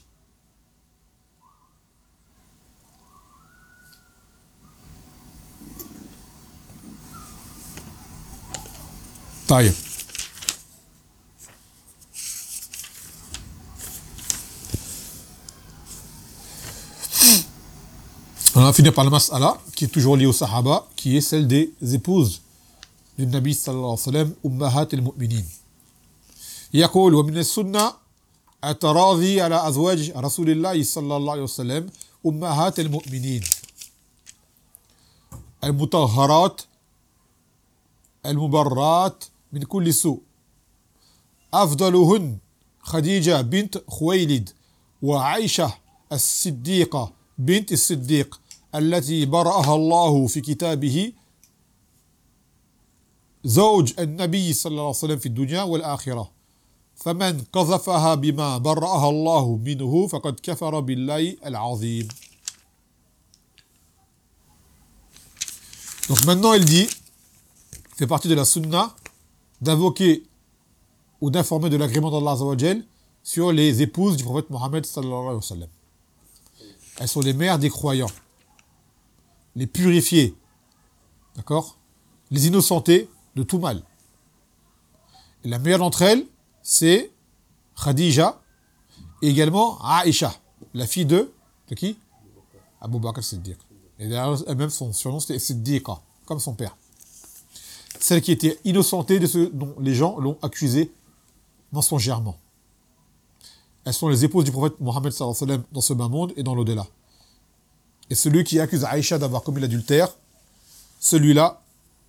Taïe. On va finir par la mas'ala, qui est toujours liée au Sahaba, qui est celle des épouses du Nabi sallallahu alayhi wa sallam, ummahat al-mu'minin. يقول ومن السنة التراضي على أزواج رسول الله صلى الله عليه وسلم أمهات المؤمنين المطهرات المبرات من كل سوء أفضلهن خديجة بنت خويلد وعائشة الصديقة بنت الصديق التي برأها الله في كتابه زوج النبي صلى الله عليه وسلم في الدنيا والآخرة فمن قذفها بما برأها الله منه فقد كفر بالله العظيم. Donc maintenant il dit, fait partie de la sunna d'invoquer ou d'informer de l'agrément d'Allah Azza wa Jal sur les épouses du prophète Mohammed sallallahu alayhi wa sallam. Elles sont les mères des croyants, les purifiées, d'accord, les innocentés de tout mal. Et la meilleure d'entre elles, c'est Khadija et également Aïcha, la fille de, de qui? Abu Bakr Siddiq. Et d'ailleurs, elle-même, son surnom, c'était Siddiqa, comme son père. Celle qui était innocentée de ce dont les gens l'ont accusée mensongèrement. Elles sont les épouses du prophète Mohammed sallallahu alayhi wa sallam dans ce bas monde et dans l'au-delà. Et celui qui accuse Aïcha d'avoir commis l'adultère, celui-là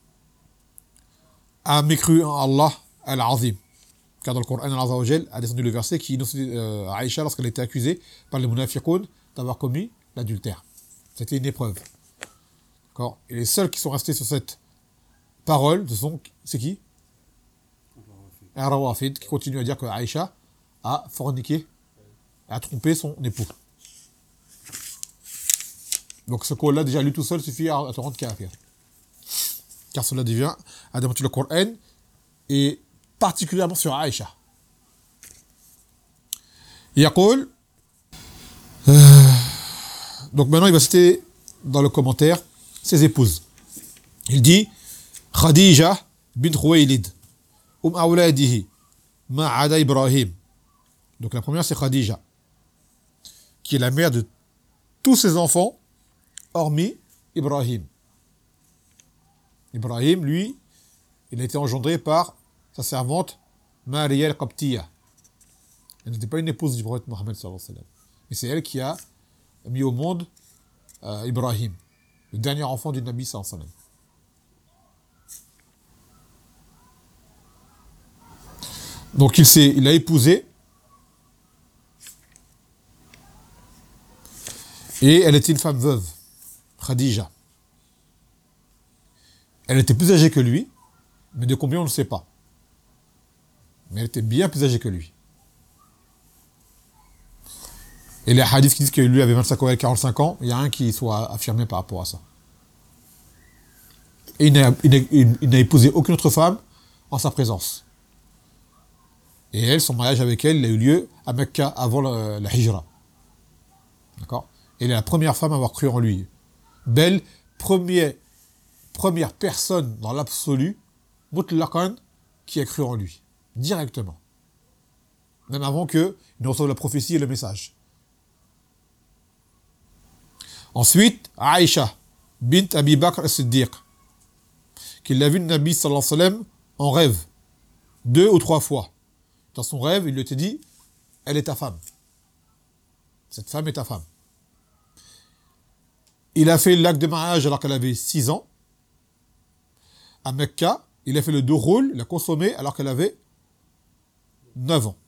a mécru en Allah al-Azim. Car dans le Coran, Allah Azza wa Jal a descendu le verset qui innocentait euh, Aïcha lorsqu'elle était accusée par les munafiqoun d'avoir commis l'adultère. C'était une épreuve. D'accord. Et les seuls qui sont restés sur cette parole, ce sont, c'est qui? Ar-Rawafid, qui continue à dire que Aïcha a forniqué, a trompé son époux. Donc ce col-là, déjà lui tout seul, suffit à, à te rendre kafir. Car cela devient à démentir le Coran, et particulièrement sur Aïcha. Yaqul, euh, donc maintenant il va citer dans le commentaire ses épouses. Il dit Khadija bint Khuwaylid um awladihi ma'ada Ibrahim. Donc la première c'est Khadija, qui est la mère de tous ses enfants hormis Ibrahim. Ibrahim, lui, il a été engendré par sa servante Maria al-Qabtiya. Elle n'était pas une épouse du prophète Mohammed sallallahu alayhi wa sallam. Mais c'est elle qui a mis au monde euh, Ibrahim, le dernier enfant du Nabi sallallahu alayhi wa sallam. Donc il s'est, il a épousé et elle était une femme veuve, Khadija. Elle était plus âgée que lui, mais de combien on ne sait pas. Mais elle était bien plus âgée que lui. Et les hadiths qui disent que lui avait vingt-cinq ans et quarante-cinq ans, il y a un qui soit affirmé par rapport à ça. Et il n'a, il n'a, il n'a épousé aucune autre femme en sa présence. Et elle, son mariage avec elle, il a eu lieu à Mecca avant la, la Hijra. D'accord? Et elle est la première femme à avoir cru en lui. Belle, première, première personne dans l'absolu, mutlaqan, qui a cru en lui. Directement. Même avant qu'il ne reçoive la prophétie et le message. Ensuite, Aïcha, bint Abi Bakr as-Siddiq, qui l'a vu le Nabi sallallahu alayhi wa sallam en rêve, deux ou trois fois. Dans son rêve, il lui a dit, elle est ta femme. Cette femme est ta femme. Il a fait l'acte de mariage alors qu'elle avait six ans. À Mecca, il a fait le dukhul, il a consommé alors qu'elle avait neuf ans.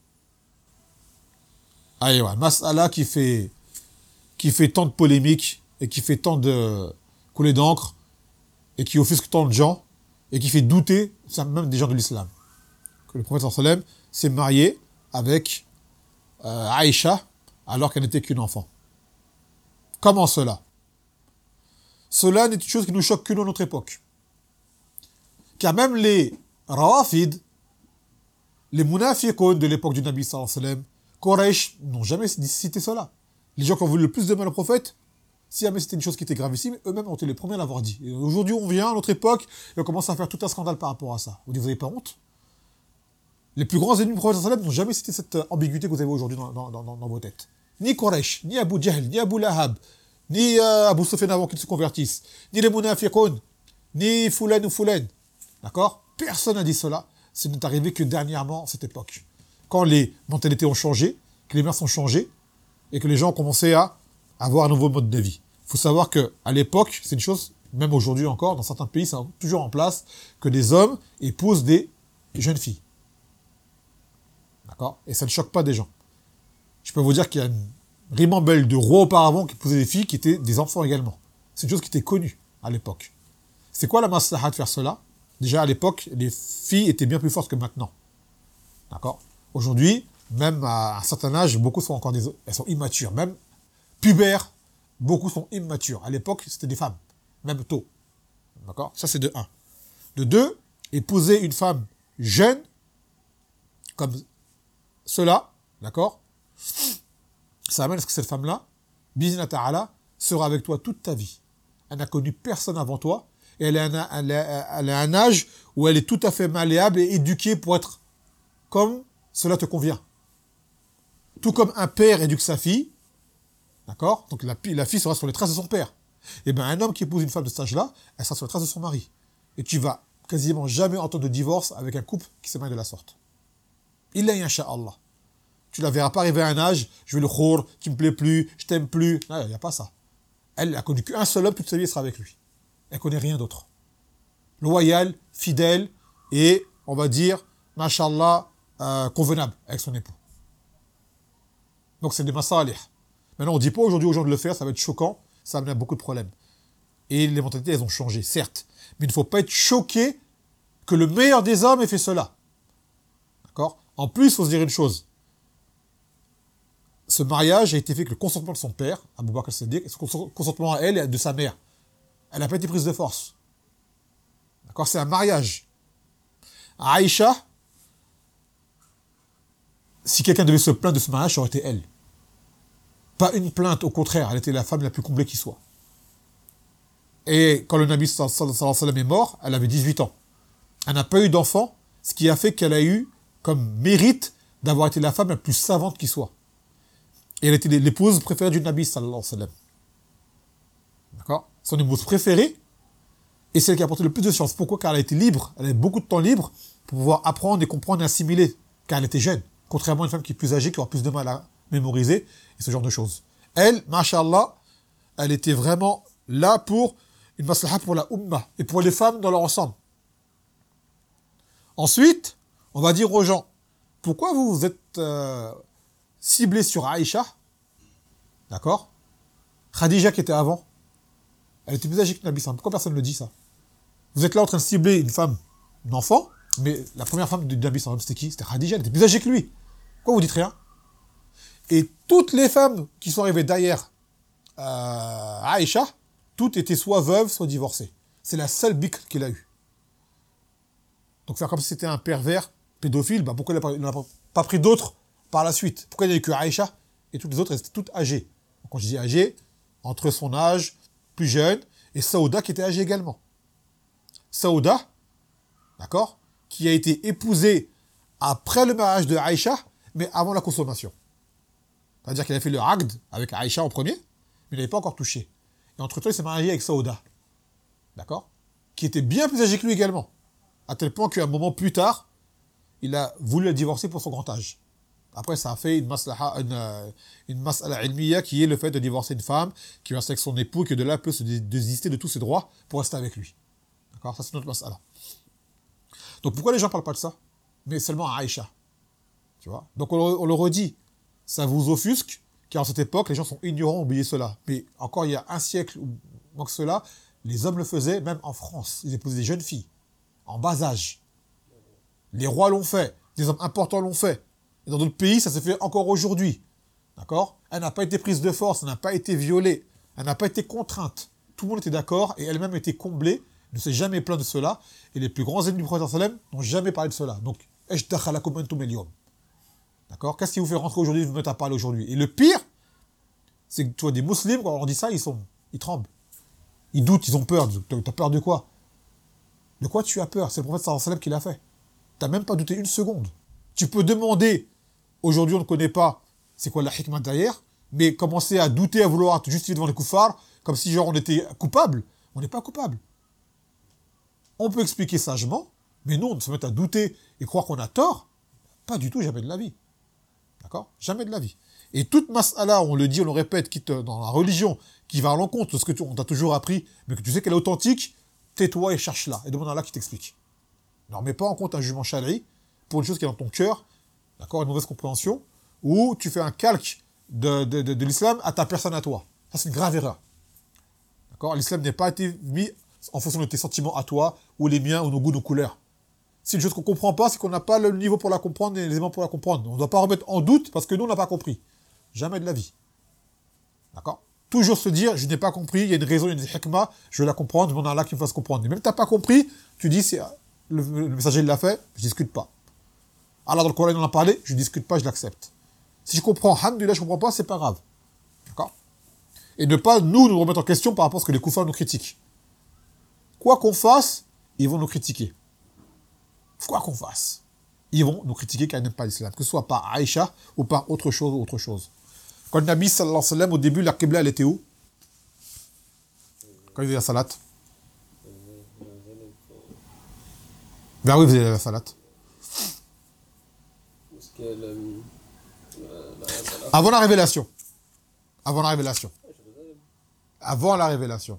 Aïwa, mas'ala qui fait, qui fait tant de polémiques et qui fait tant de coulées d'encre et qui offusque tant de gens et qui fait douter même des gens de l'islam. Que le prophète sallallahu alayhi wa sallam s'est marié avec euh, Aïcha alors qu'elle n'était qu'une enfant. Comment cela? Cela n'est une chose qui nous choque que dans notre époque. Car même les Rawafid, les munafiqoun de l'époque du Nabi sallallahu alayhi wa sallam, Quraysh, n'ont jamais cité cela. Les gens qui ont voulu le plus de mal au prophète, Si jamais c'était une chose qui était gravissime, eux-mêmes ont été les premiers à l'avoir dit. Et aujourd'hui, on vient à notre époque et on commence à faire tout un scandale par rapport à ça. Vous dites, vous n'avez pas honte? Les plus grands ennemis du prophète sallam n'ont jamais cité cette ambiguïté que vous avez aujourd'hui dans, dans, dans, dans vos têtes. Ni Quraysh, ni Abu Jahl, ni Abu Lahab, ni euh, Abu Sufyan avant qu'ils se convertissent, ni les munafiqoun, ni Fulan ou Fulan. D'accord? Personne n'a dit cela. Ce n'est arrivé que dernièrement, cette époque. Quand les mentalités ont changé, que les mœurs ont changé, et que les gens ont commencé à avoir un nouveau mode de vie. Il faut savoir qu'à l'époque, c'est une chose, même aujourd'hui encore, dans certains pays, c'est toujours en place, que des hommes épousent des jeunes filles. D'accord? Et ça ne choque pas des gens. Je peux vous dire qu'il y a une ribambelle de rois auparavant qui épousaient des filles qui étaient des enfants également. C'est une chose qui était connue à l'époque. C'est quoi la maslaha de faire cela? Déjà, à l'époque, les filles étaient bien plus fortes que maintenant. D'accord? Aujourd'hui, même à un certain âge, beaucoup sont encore des... Elles sont immatures. Même pubères, beaucoup sont immatures. À l'époque, c'était des femmes. Même tôt. D'accord? Ça, c'est de un. De deux, épouser une femme jeune, comme cela, d'accord? Ça amène à ce que cette femme-là, Bizna Ta'ala, sera avec toi toute ta vie. Elle n'a connu personne avant toi, et elle a, un, elle, a, elle a un âge où elle est tout à fait malléable et éduquée pour être comme cela te convient. Tout comme un père éduque sa fille, d'accord? Donc la, la fille sera sur les traces de son père. Et bien un homme qui épouse une femme de cet âge-là, elle sera sur les traces de son mari. Et tu vas quasiment jamais entendre de divorce avec un couple qui se marie de la sorte. Illa insha'Allah. Tu la verras pas arriver à un âge, je vais le khour, qui me plaît plus, je t'aime plus. Non, il n'y a pas ça. Elle a connu qu'un seul homme, toute sa vie, elle sera avec lui. Elle connaît rien d'autre. Loyal, fidèle et, on va dire, mashallah, euh, convenable avec son époux. Donc c'est des masalih. Maintenant, on ne dit pas aujourd'hui aux gens de le faire, ça va être choquant, ça amène à beaucoup de problèmes. Et les mentalités, elles ont changé, certes. Mais il ne faut pas être choqué que le meilleur des hommes ait fait cela. D'accord? En plus, il faut se dire une chose. Ce mariage a été fait avec le consentement de son père, Abu Bakr as-Siddiq, et ce consentement à elle et de sa mère. Elle n'a pas été prise de force. D'accord? C'est un mariage. Aïcha, si quelqu'un devait se plaindre de ce mariage, ça aurait été elle. Pas une plainte, au contraire, elle était la femme la plus comblée qui soit. Et quand le Nabi sallallahu alayhi wa sallam est mort, elle avait dix-huit ans. Elle n'a pas eu d'enfant, ce qui a fait qu'elle a eu comme mérite d'avoir été la femme la plus savante qui soit. Et elle était l'épouse préférée du Nabi sallallahu alayhi wa sallam. D'accord? Son épouse préférée, et celle qui a apporté le plus de science. Pourquoi? Car elle a été libre, elle avait beaucoup de temps libre pour pouvoir apprendre et comprendre et assimiler, car elle était jeune. Contrairement à une femme qui est plus âgée, qui aura plus de mal à mémoriser, et ce genre de choses. Elle, mashallah, elle était vraiment là pour une maslaha pour la ummah, et pour les femmes dans leur ensemble. Ensuite, on va dire aux gens, pourquoi vous vous êtes euh, ciblés sur Aïcha? D'accord? Khadija qui était avant, elle était plus âgée que Nabi. Pourquoi personne ne le dit ça? Vous êtes là en train de cibler une femme, un enfant, mais la première femme de Nabi, c'était qui? C'était Khadija, elle était plus âgée que lui. Pourquoi vous dites rien? Et toutes les femmes qui sont arrivées derrière euh, Aïcha, toutes étaient soit veuves, soit divorcées. C'est la seule bikr qu'il a eue. Donc faire comme si c'était un pervers pédophile, bah pourquoi il n'a pas, pas pris d'autres par la suite? Pourquoi il n'y a eu que Aïcha et toutes les autres, elles étaient toutes âgées? Quand je dis âgées, entre son âge, plus jeune, et Saouda qui était âgée également. Saouda, d'accord, qui a été épousée après le mariage de Aïcha, mais avant la consommation. C'est-à-dire qu'il a fait le aqd avec Aïcha en premier, mais il n'avait pas encore touché. Et entre-temps, il s'est marié avec Saouda, d'accord, qui était bien plus âgée que lui également. À tel point qu'à un moment plus tard, il a voulu la divorcer pour son grand âge. Après, ça a fait une maslaha, une, une mas'ala ilmiya qui est le fait de divorcer une femme, qui reste avec son époux, et que de là peut se désister de tous ses droits pour rester avec lui. D'accord? Ça, c'est notre mas'ala. Donc, pourquoi les gens ne parlent pas de ça? Mais seulement à Aïcha. Tu vois? Donc, on, on le redit. Ça vous offusque, car en cette époque, les gens sont ignorants, oubliez cela. Mais encore il y a un siècle ou moins que cela, les hommes le faisaient, même en France. Ils épousaient des jeunes filles, en bas âge. Les rois l'ont fait, des hommes importants l'ont fait. Et dans d'autres pays, ça s'est fait encore aujourd'hui. D'accord? Elle n'a pas été prise de force, elle n'a pas été violée, elle n'a pas été contrainte. Tout le monde était d'accord et elle-même était comblée, ne s'est jamais plaint de cela. Et les plus grands ennemis du prophète sallam n'ont jamais parlé de cela. Donc, ejdakhalakum antum al-yawm. D'accord? Qu'est-ce qui vous fait rentrer aujourd'hui et vous mettre à parler aujourd'hui? Et le pire, c'est que tu vois des musulmans, quand on leur dit ça, ils sont Ils tremblent. Ils doutent, ils ont peur. Tu as peur de quoi? De quoi tu as peur? C'est le prophète sallallahu alayhi wa sallam qui l'a fait. Tu n'as même pas douté une seconde. Tu peux demander, aujourd'hui on ne connaît pas c'est quoi la hikmah derrière, mais commencer à douter, à vouloir te justifier devant les koufars, comme si genre on était coupable. On n'est pas coupable. On peut expliquer sagement, mais non, de se mettre à douter et croire qu'on a tort, pas du tout, jamais de la vie. D'accord? Jamais de la vie. Et toute mas'ala, on le dit, on le répète, qui te, dans la religion, qui va à l'encontre de ce que tu, on t'a toujours appris, mais que tu sais qu'elle est authentique, tais-toi et cherche-la, et demande à Allah qui t'explique. Ne remets pas en compte un jugement shari pour une chose qui est dans ton cœur, d'accord, une mauvaise compréhension, ou tu fais un calque de, de, de, de l'islam à ta personne à toi. Ça, c'est une grave erreur. D'accord? L'islam n'est pas été mis en fonction de tes sentiments à toi, ou les miens, ou nos goûts, nos couleurs. Si une chose qu'on ne comprend pas, c'est qu'on n'a pas le niveau pour la comprendre et les éléments pour la comprendre. On ne doit pas remettre en doute parce que nous, on n'a pas compris. Jamais de la vie. D'accord? Toujours se dire, je n'ai pas compris, il y a une raison, il y a une hikmah, je vais la comprendre, je demande à Allah qui me fasse comprendre. Et même si tu n'as pas compris, tu dis, c'est, le, le messager l'a fait, je ne discute pas. Allah dans le Coran, il en a parlé, je ne discute pas, je l'accepte. Si je comprends, alhamdoulilah, je ne comprends pas, c'est pas grave. D'accord? Et ne pas, nous, nous remettre en question par rapport à ce que les koufars nous critiquent. Quoi qu'on fasse, ils vont nous critiquer. Quoi qu'on fasse, ils vont nous critiquer car ils n'aiment pas l'islam, que ce soit par Aïcha ou par autre chose ou autre chose. Quand le Nabi sallallahu alayhi wa sallam, au début, la Qibla, elle était où? Quand il faisait la salat. Vers où il faisait la salat? Avant la révélation. Avant la révélation. Avant la révélation.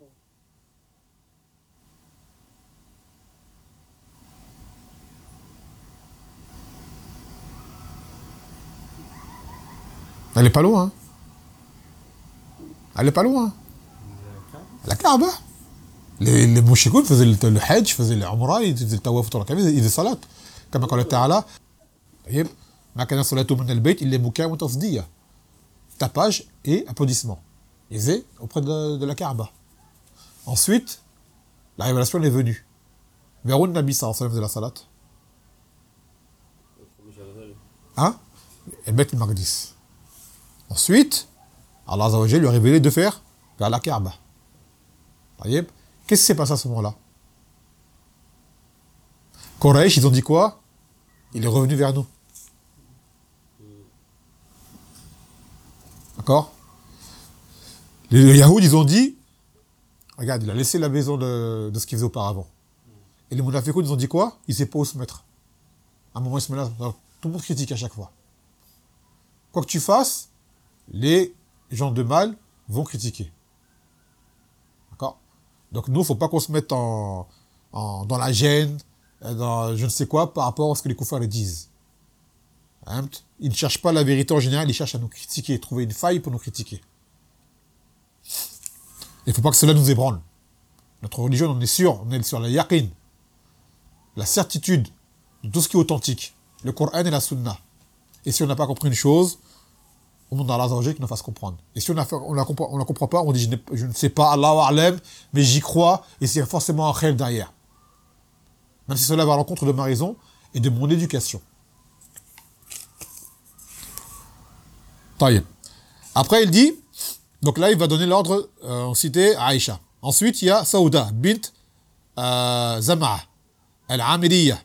Elle n'est pas loin. Hein. Elle n'est pas loin. La Kaaba. Les, les mouchikoun faisaient le, le hajj, faisaient le umrah, ils faisaient le tawaf autour de la Kaaba, ils faisaient salat. Comme قال تعالى ما كان صلاته من البيت إلا مكاء وتصدية. Tapage et applaudissement. Ils faisaient auprès de, de la Kaaba. Ensuite, la révélation est venue. Vers où le Nabi sallallahu alayhi wa sallam faisait la salat? Hein? El Beit al-Maqdis. Ensuite, Allah Azza wa Jalla lui a révélé de faire vers la Kaaba. Qu'est-ce qui s'est passé à ce moment-là? Quraysh, ils ont dit quoi? Il est revenu vers nous. D'accord? Les Yahoud, ils ont dit, regarde, il a laissé la maison de, de ce qu'il faisait auparavant. Et les Munafiqoun, ils ont dit quoi? Il ne sait pas où se mettre. À un moment, il se met là. Tout le monde critique à chaque fois. Quoi que tu fasses, les gens de mal vont critiquer. D'accord? Donc nous, il ne faut pas qu'on se mette en, en, dans la gêne, dans je ne sais quoi, par rapport à ce que les koufars les disent. Hein? Ils ne cherchent pas la vérité en général, ils cherchent à nous critiquer, trouver une faille pour nous critiquer. Il ne faut pas que cela nous ébranle. Notre religion, on est sûr, on est sur la yaqin, la certitude de tout ce qui est authentique, le Coran et la Sunna. Et si on n'a pas compris une chose, on demande à Allah Azza wa Jalla qu'il nous fasse comprendre. Et si on ne la comprend, on la comprend pas, on dit je, je ne sais pas, Allahu a'lam, mais j'y crois, et c'est forcément un khayr derrière. Même si cela va à l'encontre de ma raison et de mon éducation. Taïb. Après, il dit, donc là, il va donner l'ordre, euh, on citait Aïcha. Ensuite, il y a Saouda, bint euh, Zama'a, al-Amiriya.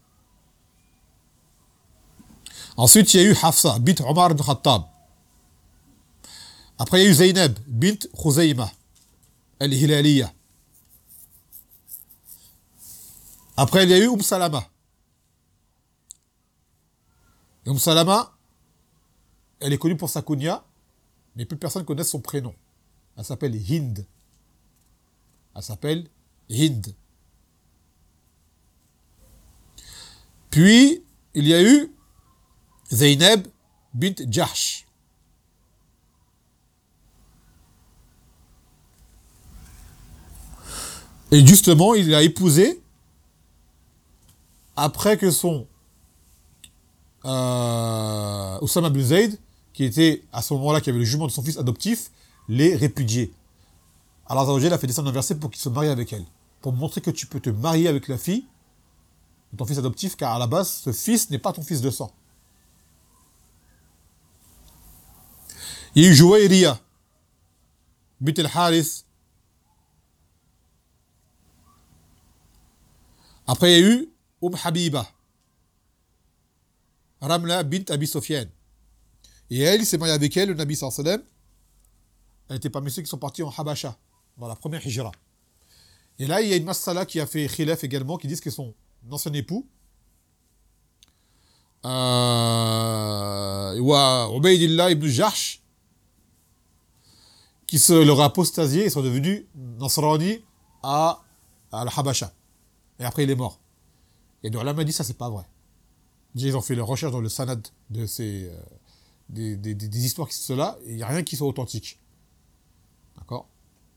Ensuite, il y a eu Hafsa, bint Omar ibn Khattab. Après, il y a eu Zaynab, bint Khuzayma, al-Hilaliya. Après, il y a eu Umm Salama. Et Umm Salama, elle est connue pour sa kunya, mais plus personne ne connaît son prénom. Elle s'appelle Hind. Elle s'appelle Hind. Puis, il y a eu Zaynab bint Jahsh. Et justement, il a épousé après que son euh, Oussama bin Zayd, qui était à ce moment-là, qui avait le jugement de son fils adoptif, l'ait répudié. Allah Azza wa Jalla a fait descendre un verset pour qu'il se marie avec elle. Pour montrer que tu peux te marier avec la fille de ton fils adoptif, car à la base, ce fils n'est pas ton fils de sang. Il y a eu Jouaïriya bint al-Harith. Après, il y a eu Umm Habiba, Ramla bint Abi Sufyan. Et elle, il s'est marié avec elle, le Nabi sallallahu alayhi wa sallam. Elle était parmi ceux qui sont partis en Habasha, dans la première hijra. Et là, il y a une masala qui a fait khilaf également, qui disent que son ancien époux, euh, wa Ubaydillah ibn Jahsh, qui se leur a apostasié et sont devenus Nasrani à, à la Habasha. Et après, il est mort. Et donc, là, m'a dit ça, c'est pas vrai. Ils ont fait leur recherche dans le sanad de ces, euh, des, des, des, des histoires qui sont là, et il n'y a rien qui soit authentique. D'accord?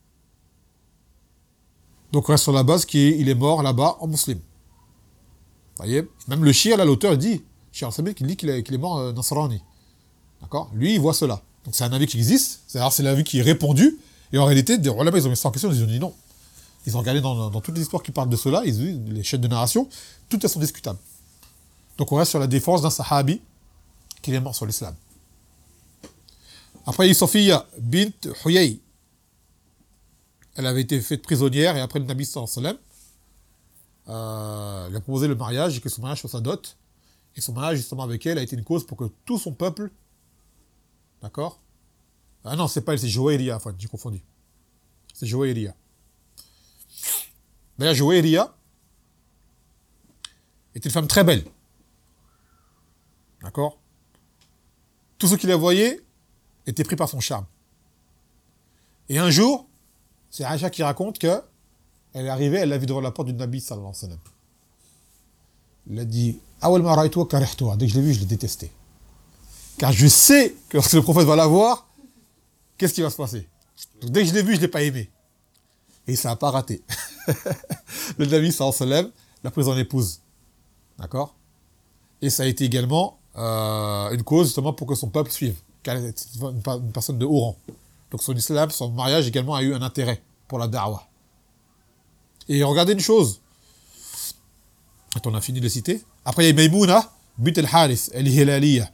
Donc, on reste sur la base qu'il est mort là-bas en musulman. Vous voyez? Même le shir, là, l'auteur dit, Shir al-Sabit, qui dit qu'il est, qu'il est mort euh, Nasrani. D'accord? Lui, il voit cela. Donc, c'est un avis qui existe, c'est-à-dire c'est l'avis qui est répandu, et en réalité, des ulama, ils ont mis ça en question, ils ont dit non. Ils ont regardé dans, dans toutes les histoires qui parlent de cela, ils ont dit, les chaînes de narration, toutes elles sont discutables. Donc, on reste sur la défense d'un sahabi qui est mort sur l'islam. Après, il y a Sophia bint Huyay. Elle avait été faite prisonnière, et après le Nabi sallallahu alayhi wa sallam, euh, il a proposé le mariage, et que son mariage soit sa dot. Et son mariage, justement, avec elle, a été une cause pour que tout son peuple, d'accord? Ah non, c'est pas elle, c'est Jouayriya, enfin, j'ai confondu. C'est Jouayriya. D'ailleurs, Jouayriya était une femme très belle. D'accord? Tous ceux qui la voyaient étaient pris par son charme. Et un jour, c'est Aïcha qui raconte que elle est arrivée, elle l'a vue devant la porte du Nabi sallallahu alayhi wa sallam. Elle a dit Awal ma ra'aytuha karihtuha. Dès que je l'ai vu, je l'ai détesté. Car je sais que lorsque le prophète va la voir, qu'est-ce qui va se passer? Donc, dès que je l'ai vu, je ne l'ai pas aimé. Et ça n'a pas raté. Le Nabi sallallahu alayhi wa sallam l'a prise en épouse. D'accord? Et ça a été également euh, une cause justement pour que son peuple suive. Car elle était une, une personne de haut rang. Donc son islam, son mariage également a eu un intérêt pour la da'wah. Et regardez une chose. Attends, on a fini de le citer. Après, il y a Maïmouna bint al-Harith, al-Hilaliya.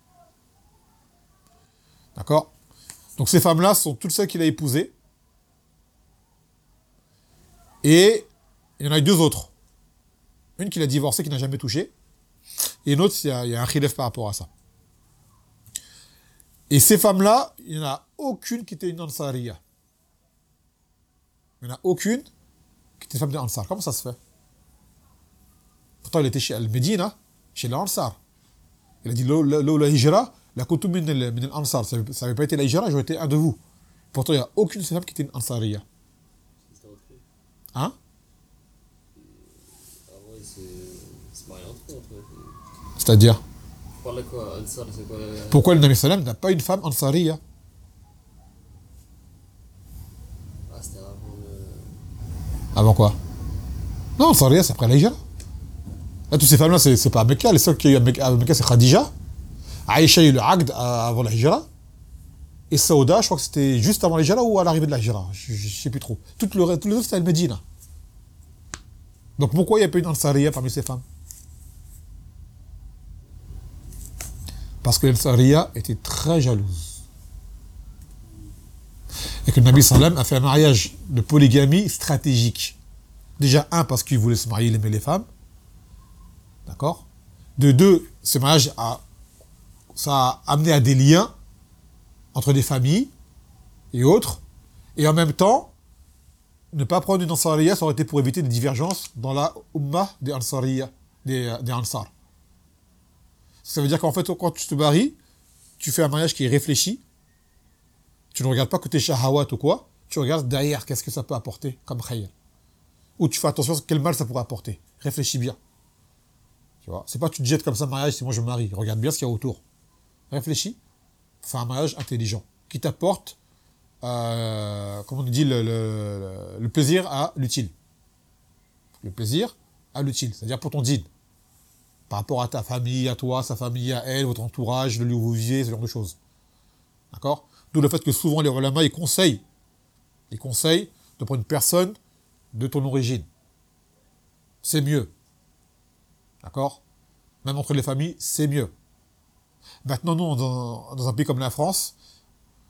D'accord? Donc ces femmes-là sont toutes celles qu'il a épousées. Et il y en a eu deux autres. Une qu'il a divorcée, qui n'a jamais touché. Et une autre, il y a, il y a un khilaf par rapport à ça. Et ces femmes-là, il n'y en a aucune qui était une Ansariya. Il n'y en a aucune qui était une femme de Ansar. Comment ça se fait? Pourtant, il était chez Al-Médina, chez l'Ansar. Il a dit, l'eau la hijra, la koutou min al-Ansar. Ça n'avait pas été la hijra, j'aurais été un de vous. Pourtant, il n'y a aucune de ces femmes qui était une Ansariya. Hein? C'est-à-dire? Pourquoi le Nabi sallam n'a pas une femme ansariya? Ah, c'était avant le... Avant quoi? Non, ansariya, c'est après la hijra. Là, toutes ces femmes-là, c'est, c'est pas à Mecca. Les seules qui ont eu à Mecca, c'est Khadija. Aïcha a eu le Aqd avant la hijra. Et Saouda, je crois que c'était juste avant la hijra ou à l'arrivée de la hijra. Je ne sais plus trop. Toutes le, tous les autres, c'était Al-Médina. Donc pourquoi il n'y a pas une ansariya parmi ces femmes? Parce que l'Ansariya était très jalouse. Et que le Nabi sallam a fait un mariage de polygamie stratégique. Déjà, un, parce qu'il voulait se marier, il aimait les femmes. D'accord? De deux, ce mariage a, ça a amené à des liens entre des familles et autres. Et en même temps, ne pas prendre une Ansariya, ça aurait été pour éviter des divergences dans la Ummah des Ansariya, des, des Ansar. Ça veut dire qu'en fait, quand tu te maries, tu fais un mariage qui est réfléchi. Tu ne regardes pas côté shahawat ou quoi. Tu regardes derrière, qu'est-ce que ça peut apporter comme khayr. Ou tu fais attention à quel mal ça pourrait apporter. Réfléchis bien. Tu vois, c'est pas tu te jettes comme ça, mariage, c'est moi je me marie. Regarde bien ce qu'il y a autour. Réfléchis. Fais un mariage intelligent. Qui t'apporte, euh, comment on dit, le, le, le plaisir à l'utile. Le plaisir à l'utile. C'est-à-dire pour ton dîne. Par rapport à ta famille, à toi, sa famille, à elle, votre entourage, le lieu où vous vivez, ce genre de choses. D'accord? D'où le fait que souvent les ulama, ils conseillent, ils conseillent de prendre une personne de ton origine. C'est mieux. D'accord? Même entre les familles, c'est mieux. Maintenant, nous, dans, dans un pays comme la France,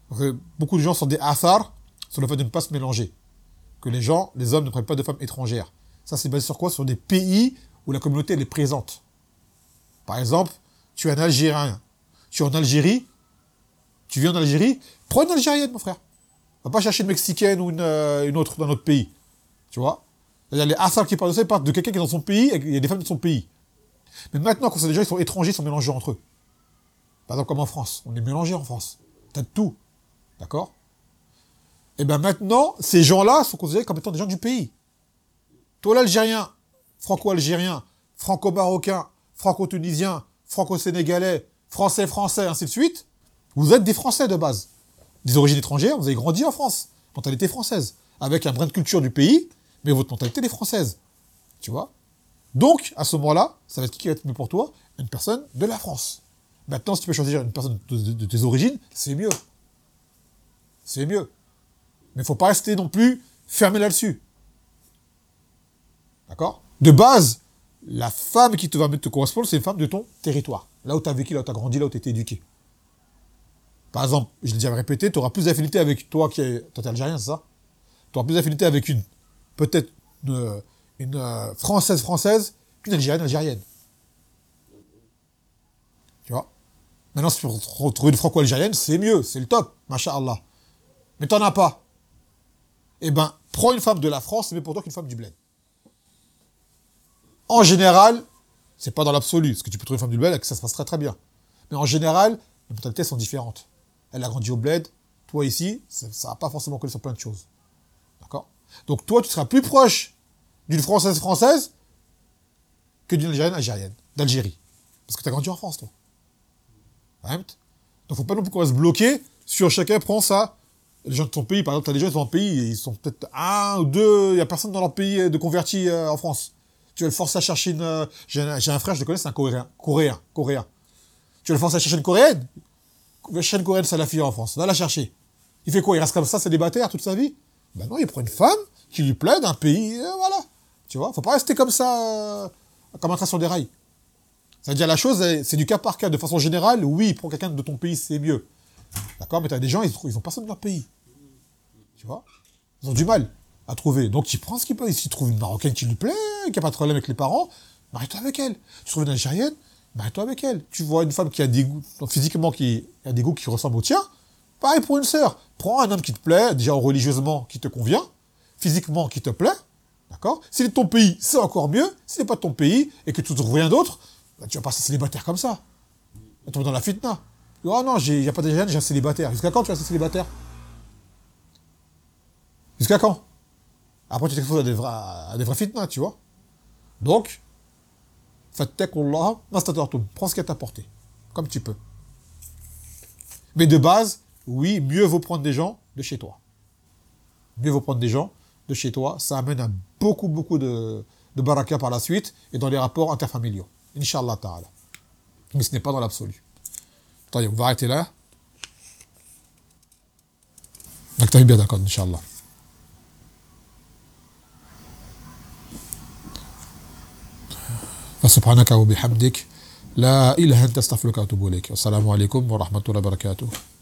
Donc, euh, beaucoup de gens sont des athars sur le fait de ne pas se mélanger. Que les gens, les hommes ne prennent pas de femmes étrangères. Ça, c'est basé sur quoi? Sur des pays où la communauté, elle est présente. Par exemple, tu es un Algérien. Tu es en Algérie. Tu vis en Algérie. Prends une Algérienne, mon frère. Va pas chercher une Mexicaine ou une, euh, une autre dans notre pays. Tu vois? C'est-à-dire, les athars qui parlent de ça, ils parlent de quelqu'un qui est dans son pays et il y a des femmes de son pays. Mais maintenant, quand c'est des gens qui sont étrangers, ils sont mélangés entre eux. Par exemple, comme en France. On est mélangés en France. T'as de tout. D'accord? Et bien maintenant, ces gens-là sont considérés comme étant des gens du pays. Toi, l'Algérien, franco-algérien, franco-marocain, franco-tunisien, franco-sénégalais, français-français, ainsi de suite, vous êtes des Français de base. Des origines étrangères, vous avez grandi en France. Mentalité française. Avec un brin de culture du pays, mais votre mentalité est française. Tu vois? Donc, à ce moment-là, ça va être qui qui va être mieux pour toi? Une personne de la France. Maintenant, si tu peux choisir une personne de, de, de tes origines, c'est mieux. C'est mieux. Mais il ne faut pas rester non plus fermé là-dessus. D'accord? De base, la femme qui te va te correspondre, c'est une femme de ton territoire. Là où tu as vécu, là où tu as grandi, là où tu as été éduqué. Par exemple, je l'ai déjà répété, tu auras plus d'affinité avec toi qui est... Toi, tu es algérien, c'est ça? Tu auras plus d'affinité avec une... Peut-être une, une euh, Française française qu'une Algérienne algérienne. Tu vois? Maintenant, si tu retrouves une franco-algérienne, c'est mieux, c'est le top, masha'Allah. Mais t'en as pas. Eh ben, prends une femme de la France, c'est mieux pour toi qu'une femme du bled. En général, c'est pas dans l'absolu, parce que tu peux trouver une femme du bled et que ça se passe très très bien. Mais en général, les mentalités sont différentes. Elle a grandi au bled, toi ici, ça va pas forcément coller sur plein de choses. D'accord? Donc toi, tu seras plus proche d'une Française française que d'une Algérienne algérienne, d'Algérie. Parce que tu as grandi en France, toi. Donc faut pas non plus qu'on va se bloquer sur chacun prend ça. Les gens de ton pays, par exemple, tu as des gens qui sont en pays, ils sont peut-être un ou deux, il n'y a personne dans leur pays de converti euh, en France. Tu vas le forcer à chercher une... Euh, j'ai, un, j'ai un frère, je le connais, c'est un coréen. Coréen, coréen. Tu vas le forcer à chercher une coréenne. Va chercher une coréenne salafia en France. Va la chercher. Il fait quoi? Il reste comme ça, célibataire toute sa vie? Ben non, il prend une femme qui lui plaît d'un pays, euh, voilà. Tu vois, faut pas rester comme ça, euh, comme un train sur des rails. C'est-à-dire la chose, c'est du cas par cas. De façon générale, oui, prends quelqu'un de ton pays, c'est mieux. D'accord? Mais tu as des gens, ils, ils ont personne de leur pays. Tu vois? Ils ont du mal à trouver. Donc, ils prennent ce qu'ils peuvent. S'ils trouvent une Marocaine qui lui plaît, qui n'a pas de problème avec les parents, marie-toi avec elle. Tu trouves une Algérienne, marie-toi avec elle. Tu vois une femme qui a des goûts, physiquement, qui a des goûts qui ressemblent aux tiens, pareil pour une sœur. Prends un homme qui te plaît, déjà religieusement, qui te convient, physiquement, qui te plaît. D'accord? S'il est de ton pays, c'est encore mieux. S'il n'est pas de ton pays et que tu ne trouves rien d'autre, bah, tu vas passer célibataire comme ça. Tu vas tomber dans la fitna. Oh non, il n'y a pas d'Algérienne, j'ai un célibataire. Jusqu'à quand tu vas rester célibataire? Jusqu'à quand? Après, tu t'exposes à des vrais, à des vrais fitnas, tu vois. Donc, fattakullah, nastatartum. Prends ce qu'elle t'a apporté. Comme tu peux. Mais de base, oui, mieux vaut prendre des gens de chez toi. Mieux vaut prendre des gens de chez toi. Ça amène à beaucoup, beaucoup de, de baraka par la suite et dans les rapports interfamiliaux. Inch'Allah ta'ala. Mais ce n'est pas dans l'absolu. Attendez, on va arrêter là. Donc, t'as bien d'accord, Inch'Allah. فسبحانك وبحمدك لا إله إلا أنت أستغفرك وأتوب إليك والسلام عليكم ورحمة الله وبركاته